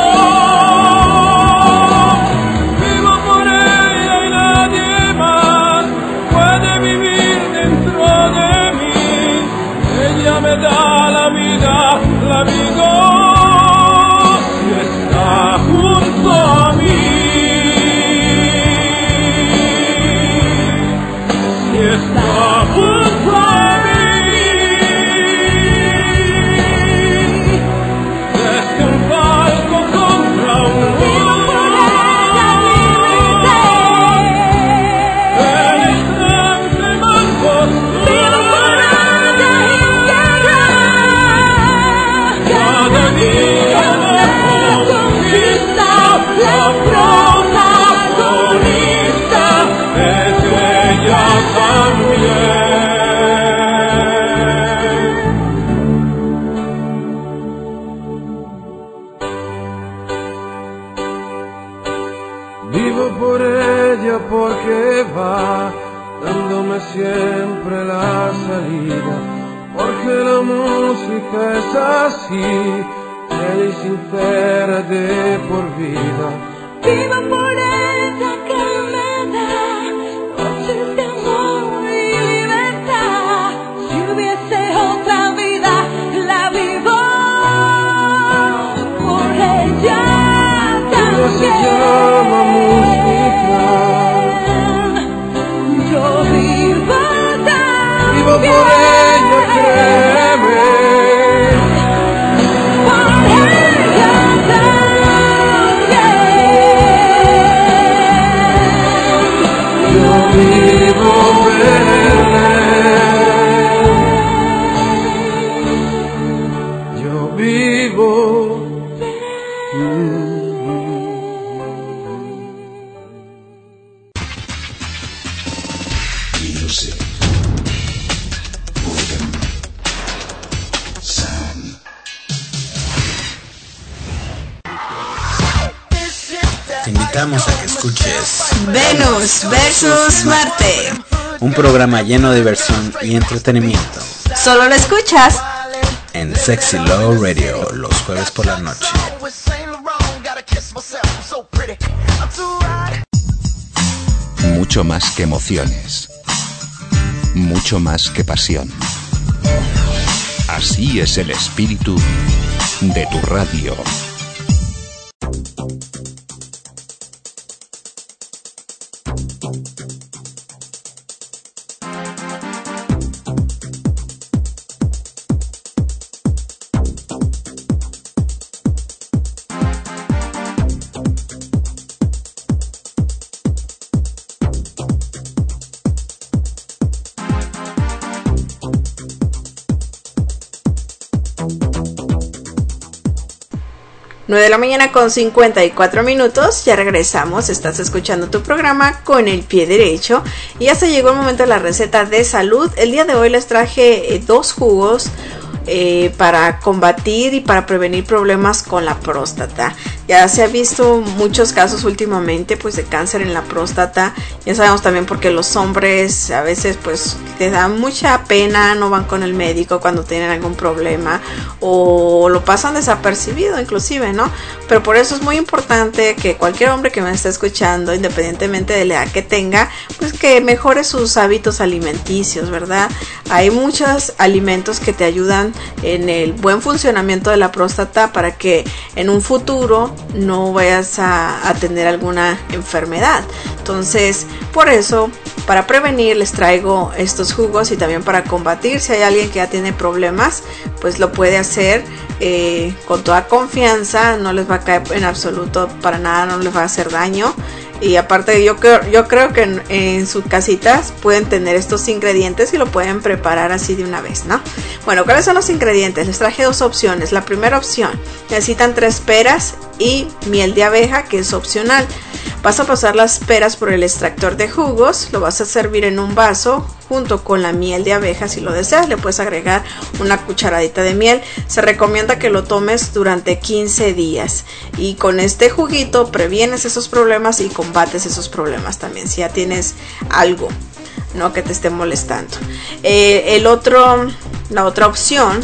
Vivo por ella y nadie más puede vivir dentro de mí. Ella me da la vida, la vivo si está junto a mí. Si está junto a mí. Desde un palco contra un muro, penetrante mal costura. Cada día me conquista la protagonista, es ella también. Vivo por ella porque va dándome siempre la salida, porque la música es así, bella y sincera de por vida. Vivo por ella que me da noches de amor y libertad. Si hubiese otra vida, la vivo por ella Ella se también. llama música. Yo vivo también. Vivo por ella, créeme. Por ella también. Yo vivo verde. Yo vivo. Music. Rhythm. Sound. Te invitamos a que escuches Venus versus Marte. un programa lleno de diversión y entretenimiento Solo lo escuchas en Sexy Low Radio los jueves por la noche. Mucho más que emociones. Mucho más que pasión. Así es el espíritu de tu radio. nueve de la mañana con cincuenta y cuatro minutos, ya regresamos, estás escuchando tu programa Con el Pie Derecho y ya se llegó el momento de la receta de salud. El día de hoy les traje eh, dos jugos eh, para combatir y para prevenir problemas con la próstata. Ya se ha visto muchos casos últimamente pues de cáncer en la próstata. Ya sabemos también porque los hombres a veces pues les da mucha pena, no van con el médico cuando tienen algún problema o lo pasan desapercibido inclusive, ¿no? Pero por eso es muy importante que cualquier hombre que me esté escuchando, independientemente de la edad que tenga, pues que mejore sus hábitos alimenticios, ¿verdad? Hay muchos alimentos que te ayudan en el buen funcionamiento de la próstata para que en un futuro no vayas a, a tener alguna enfermedad. Entonces, por eso, para prevenir les traigo estos jugos y también para combatir. Si hay alguien que ya tiene problemas, pues lo puede hacer eh, con toda confianza, no les va a caer en absoluto para nada, no les va a hacer daño. Y aparte yo creo, yo creo que en, en sus casitas pueden tener estos ingredientes y lo pueden preparar así de una vez, ¿no? Bueno, ¿cuáles son los ingredientes? Les traje dos opciones. La primera opción, necesitan tres peras y miel de abeja, que es opcional. Vas a pasar las peras por el extractor de jugos, lo vas a servir en un vaso junto con la miel de abeja. Si lo deseas, le puedes agregar una cucharadita de miel. Se recomienda que lo tomes durante quince días y con este juguito previenes esos problemas y combates esos problemas también si ya tienes algo, ¿no?, que te esté molestando. Eh, el otro, la otra opción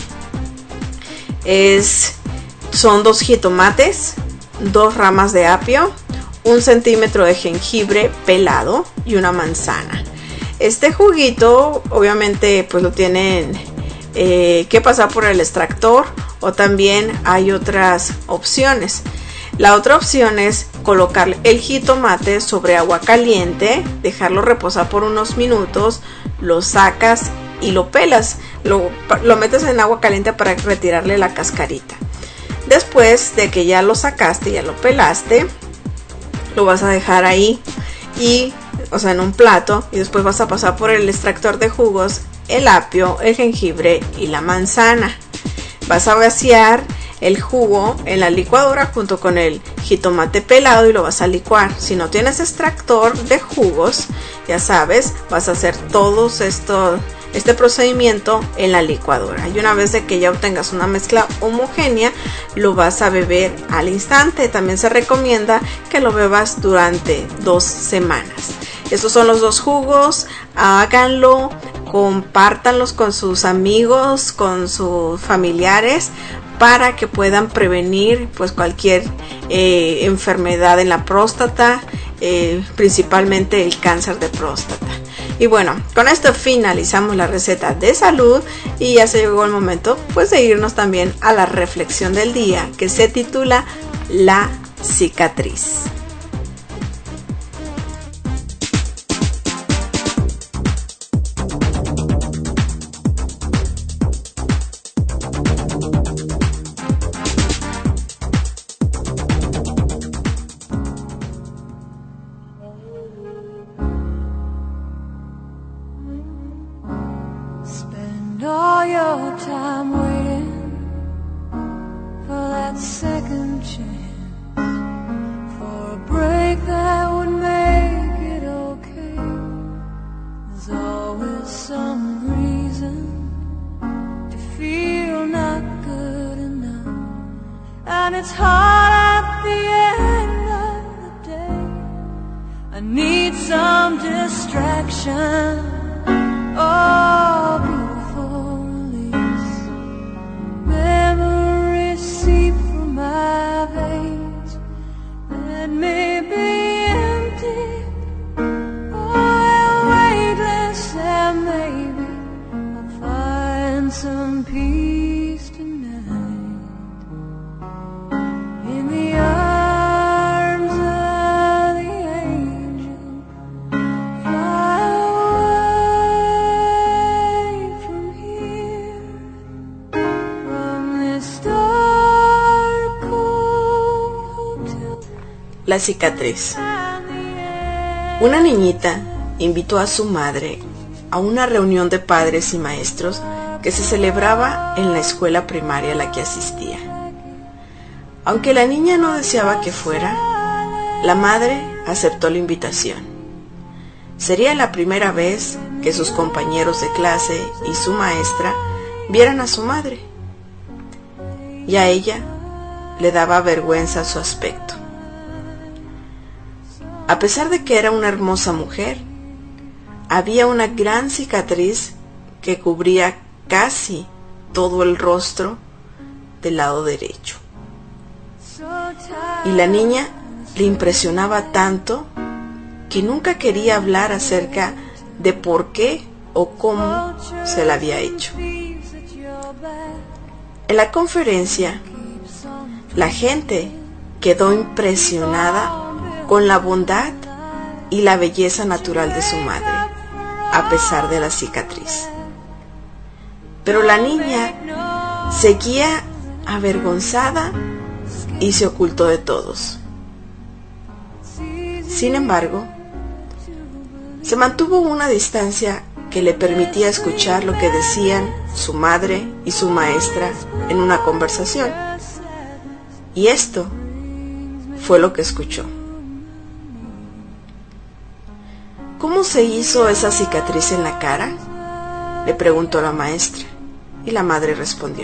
es son dos jitomates, dos ramas de apio, un centímetro de jengibre pelado y una manzana. Este juguito obviamente pues lo tienen eh, que pasar por el extractor, o también hay otras opciones. La otra opción es colocar el jitomate sobre agua caliente, dejarlo reposar por unos minutos, lo sacas y lo pelas, lo, lo metes en agua caliente para retirarle la cascarita. Después de que ya lo sacaste, ya lo pelaste, lo vas a dejar ahí y, o sea, en un plato, y después vas a pasar por el extractor de jugos, el apio, el jengibre y la manzana. Vas a vaciar el jugo en la licuadora junto con el jitomate pelado y lo vas a licuar. Si no tienes extractor de jugos, ya sabes, vas a hacer todos estos este procedimiento en la licuadora y una vez de que ya obtengas una mezcla homogénea, lo vas a beber al instante. También se recomienda que lo bebas durante dos semanas. Estos son los dos jugos, háganlo, compártanlos con sus amigos, con sus familiares, para que puedan prevenir pues cualquier eh, enfermedad en la próstata, eh, principalmente el cáncer de próstata. Y bueno, con esto finalizamos la receta de salud y ya se llegó el momento pues de irnos también a la reflexión del día, que se titula La cicatriz. All your time waiting for that second chance, for a break that would make it okay. There's always some reason to feel not good enough, and it's hard at the end of the day. I need some distraction. Oh, beautiful release. Memories seep from my veins and may be empty or weightless, and maybe I'll find some peace tonight in the arms of the angel. Fly away from here, from this dark, cold hotel. La cicatriz. Una niñita invitó a su madre a una reunión de padres y maestros que se celebraba en la escuela primaria a la que asistía. Aunque la niña no deseaba que fuera, la madre aceptó la invitación. Sería la primera vez que sus compañeros de clase y su maestra vieran a su madre, y a ella le daba vergüenza su aspecto. A pesar de que era una hermosa mujer, había una gran cicatriz que cubría casi todo el rostro del lado derecho. Y la niña le impresionaba tanto que nunca quería hablar acerca de por qué o cómo se la había hecho. En la conferencia, la gente quedó impresionada con la bondad y la belleza natural de su madre, a pesar de la cicatriz. Pero la niña seguía avergonzada y se ocultó de todos. Sin embargo, se mantuvo una distancia que le permitía escuchar lo que decían su madre y su maestra en una conversación. Y esto fue lo que escuchó. ¿Cómo se hizo esa cicatriz en la cara?, le preguntó la maestra, y la madre respondió: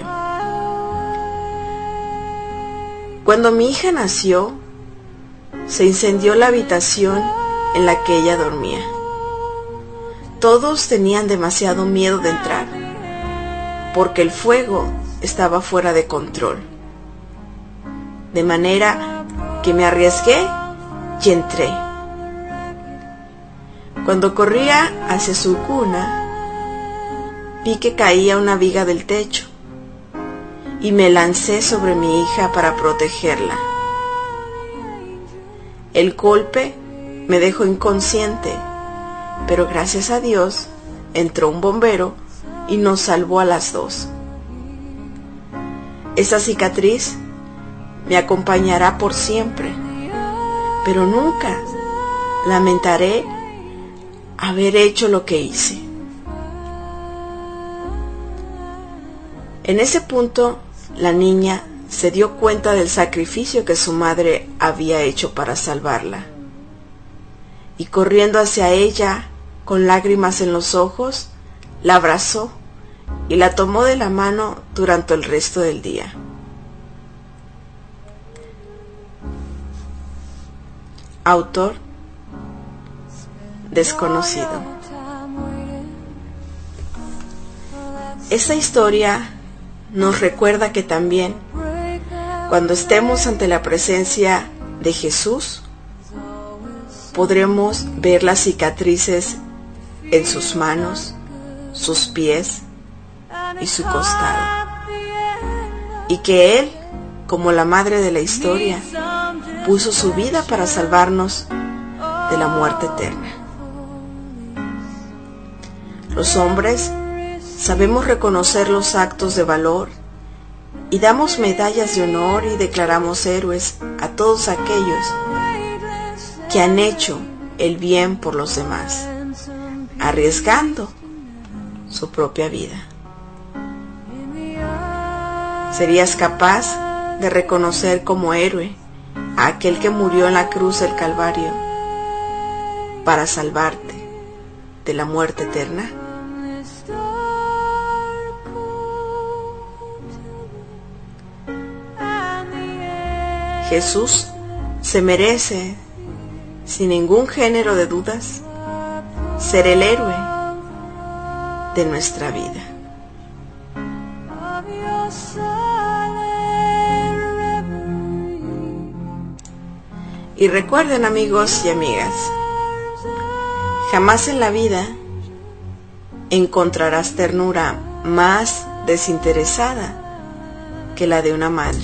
cuando mi hija nació, se incendió la habitación en la que ella dormía. Todos tenían demasiado miedo de entrar, porque el fuego estaba fuera de control. De manera que me arriesgué y entré. Cuando corría hacia su cuna, vi que caía una viga del techo y me lancé sobre mi hija para protegerla. El golpe me dejó inconsciente, pero gracias a Dios entró un bombero y nos salvó a las dos. Esa cicatriz me acompañará por siempre, pero nunca lamentaré haber hecho lo que hice. En ese punto, la niña se dio cuenta del sacrificio que su madre había hecho para salvarla. Y corriendo hacia ella, con lágrimas en los ojos, la abrazó y la tomó de la mano durante el resto del día. Autor desconocido. Esta historia nos recuerda que también, cuando estemos ante la presencia de Jesús, podremos ver las cicatrices en sus manos, sus pies y su costado. Y que Él, como la madre de la historia, puso su vida para salvarnos de la muerte eterna. Los hombres sabemos reconocer los actos de valor y damos medallas de honor y declaramos héroes a todos aquellos que han hecho el bien por los demás, arriesgando su propia vida. ¿Serías capaz de reconocer como héroe a aquel que murió en la cruz del Calvario para salvarte de la muerte eterna? Jesús se merece, sin ningún género de dudas, ser el héroe de nuestra vida. Y recuerden, amigos y amigas, jamás en la vida encontrarás ternura más desinteresada que la de una madre.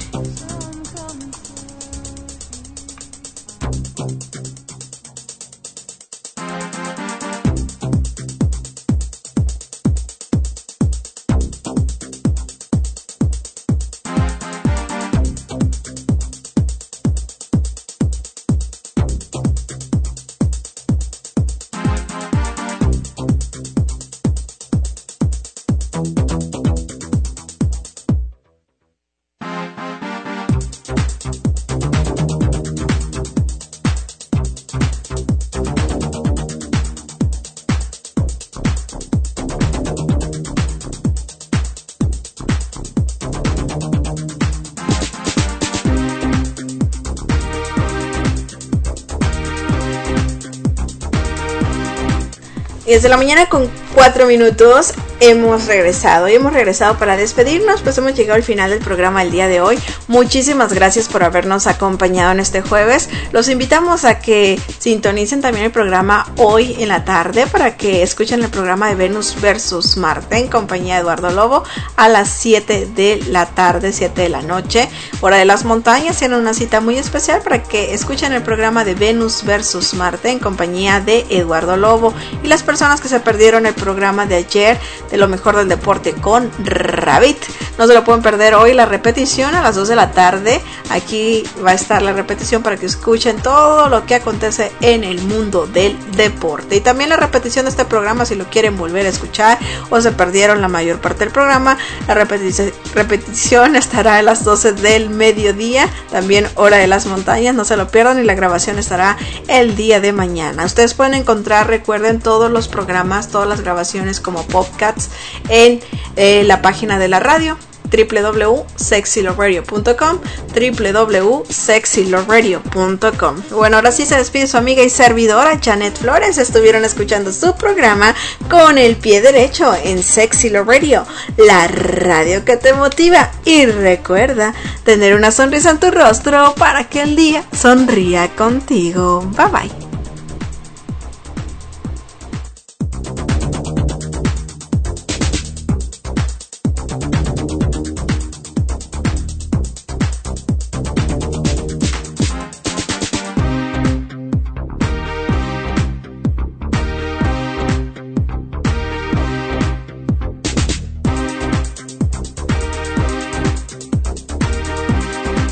Desde la mañana con cuatro minutos hemos regresado y hemos regresado para despedirnos, pues hemos llegado al final del programa el día de hoy. Muchísimas gracias por habernos acompañado en este jueves. Los invitamos a que sintonicen también el programa hoy en la tarde para que escuchen el programa de Venus versus Marte en compañía de Eduardo Lobo a las siete de la tarde, siete de la noche, hora de las montañas. Tienen una cita muy especial para que escuchen el programa de Venus versus Marte en compañía de Eduardo Lobo. Y las personas que se perdieron el programa de ayer de lo mejor del deporte con Rabbit, no se lo pueden perder hoy, la repetición a las dos de la tarde. Aquí va a estar la repetición para que escuchen todo lo que acontece en el mundo del deporte, y también la repetición de este programa si lo quieren volver a escuchar o se perdieron la mayor parte del programa. La repetición, repetición estará a las doce del mediodía, también hora de las montañas, no se lo pierdan, y la grabación estará el día de mañana. Ustedes pueden encontrar, recuerden, todos los programas, todas las grabaciones como podcasts en eh, la página de la radio doble u doble u doble u punto sexy love radio punto com, doble u doble u doble u punto sexy love radio punto com. Bueno, ahora sí se despide su amiga y servidora Janet Flores. Estuvieron escuchando su programa Con el Pie Derecho en Sexy Love Radio, la radio que te motiva. Y recuerda tener una sonrisa en tu rostro para que el día sonría contigo. Bye bye.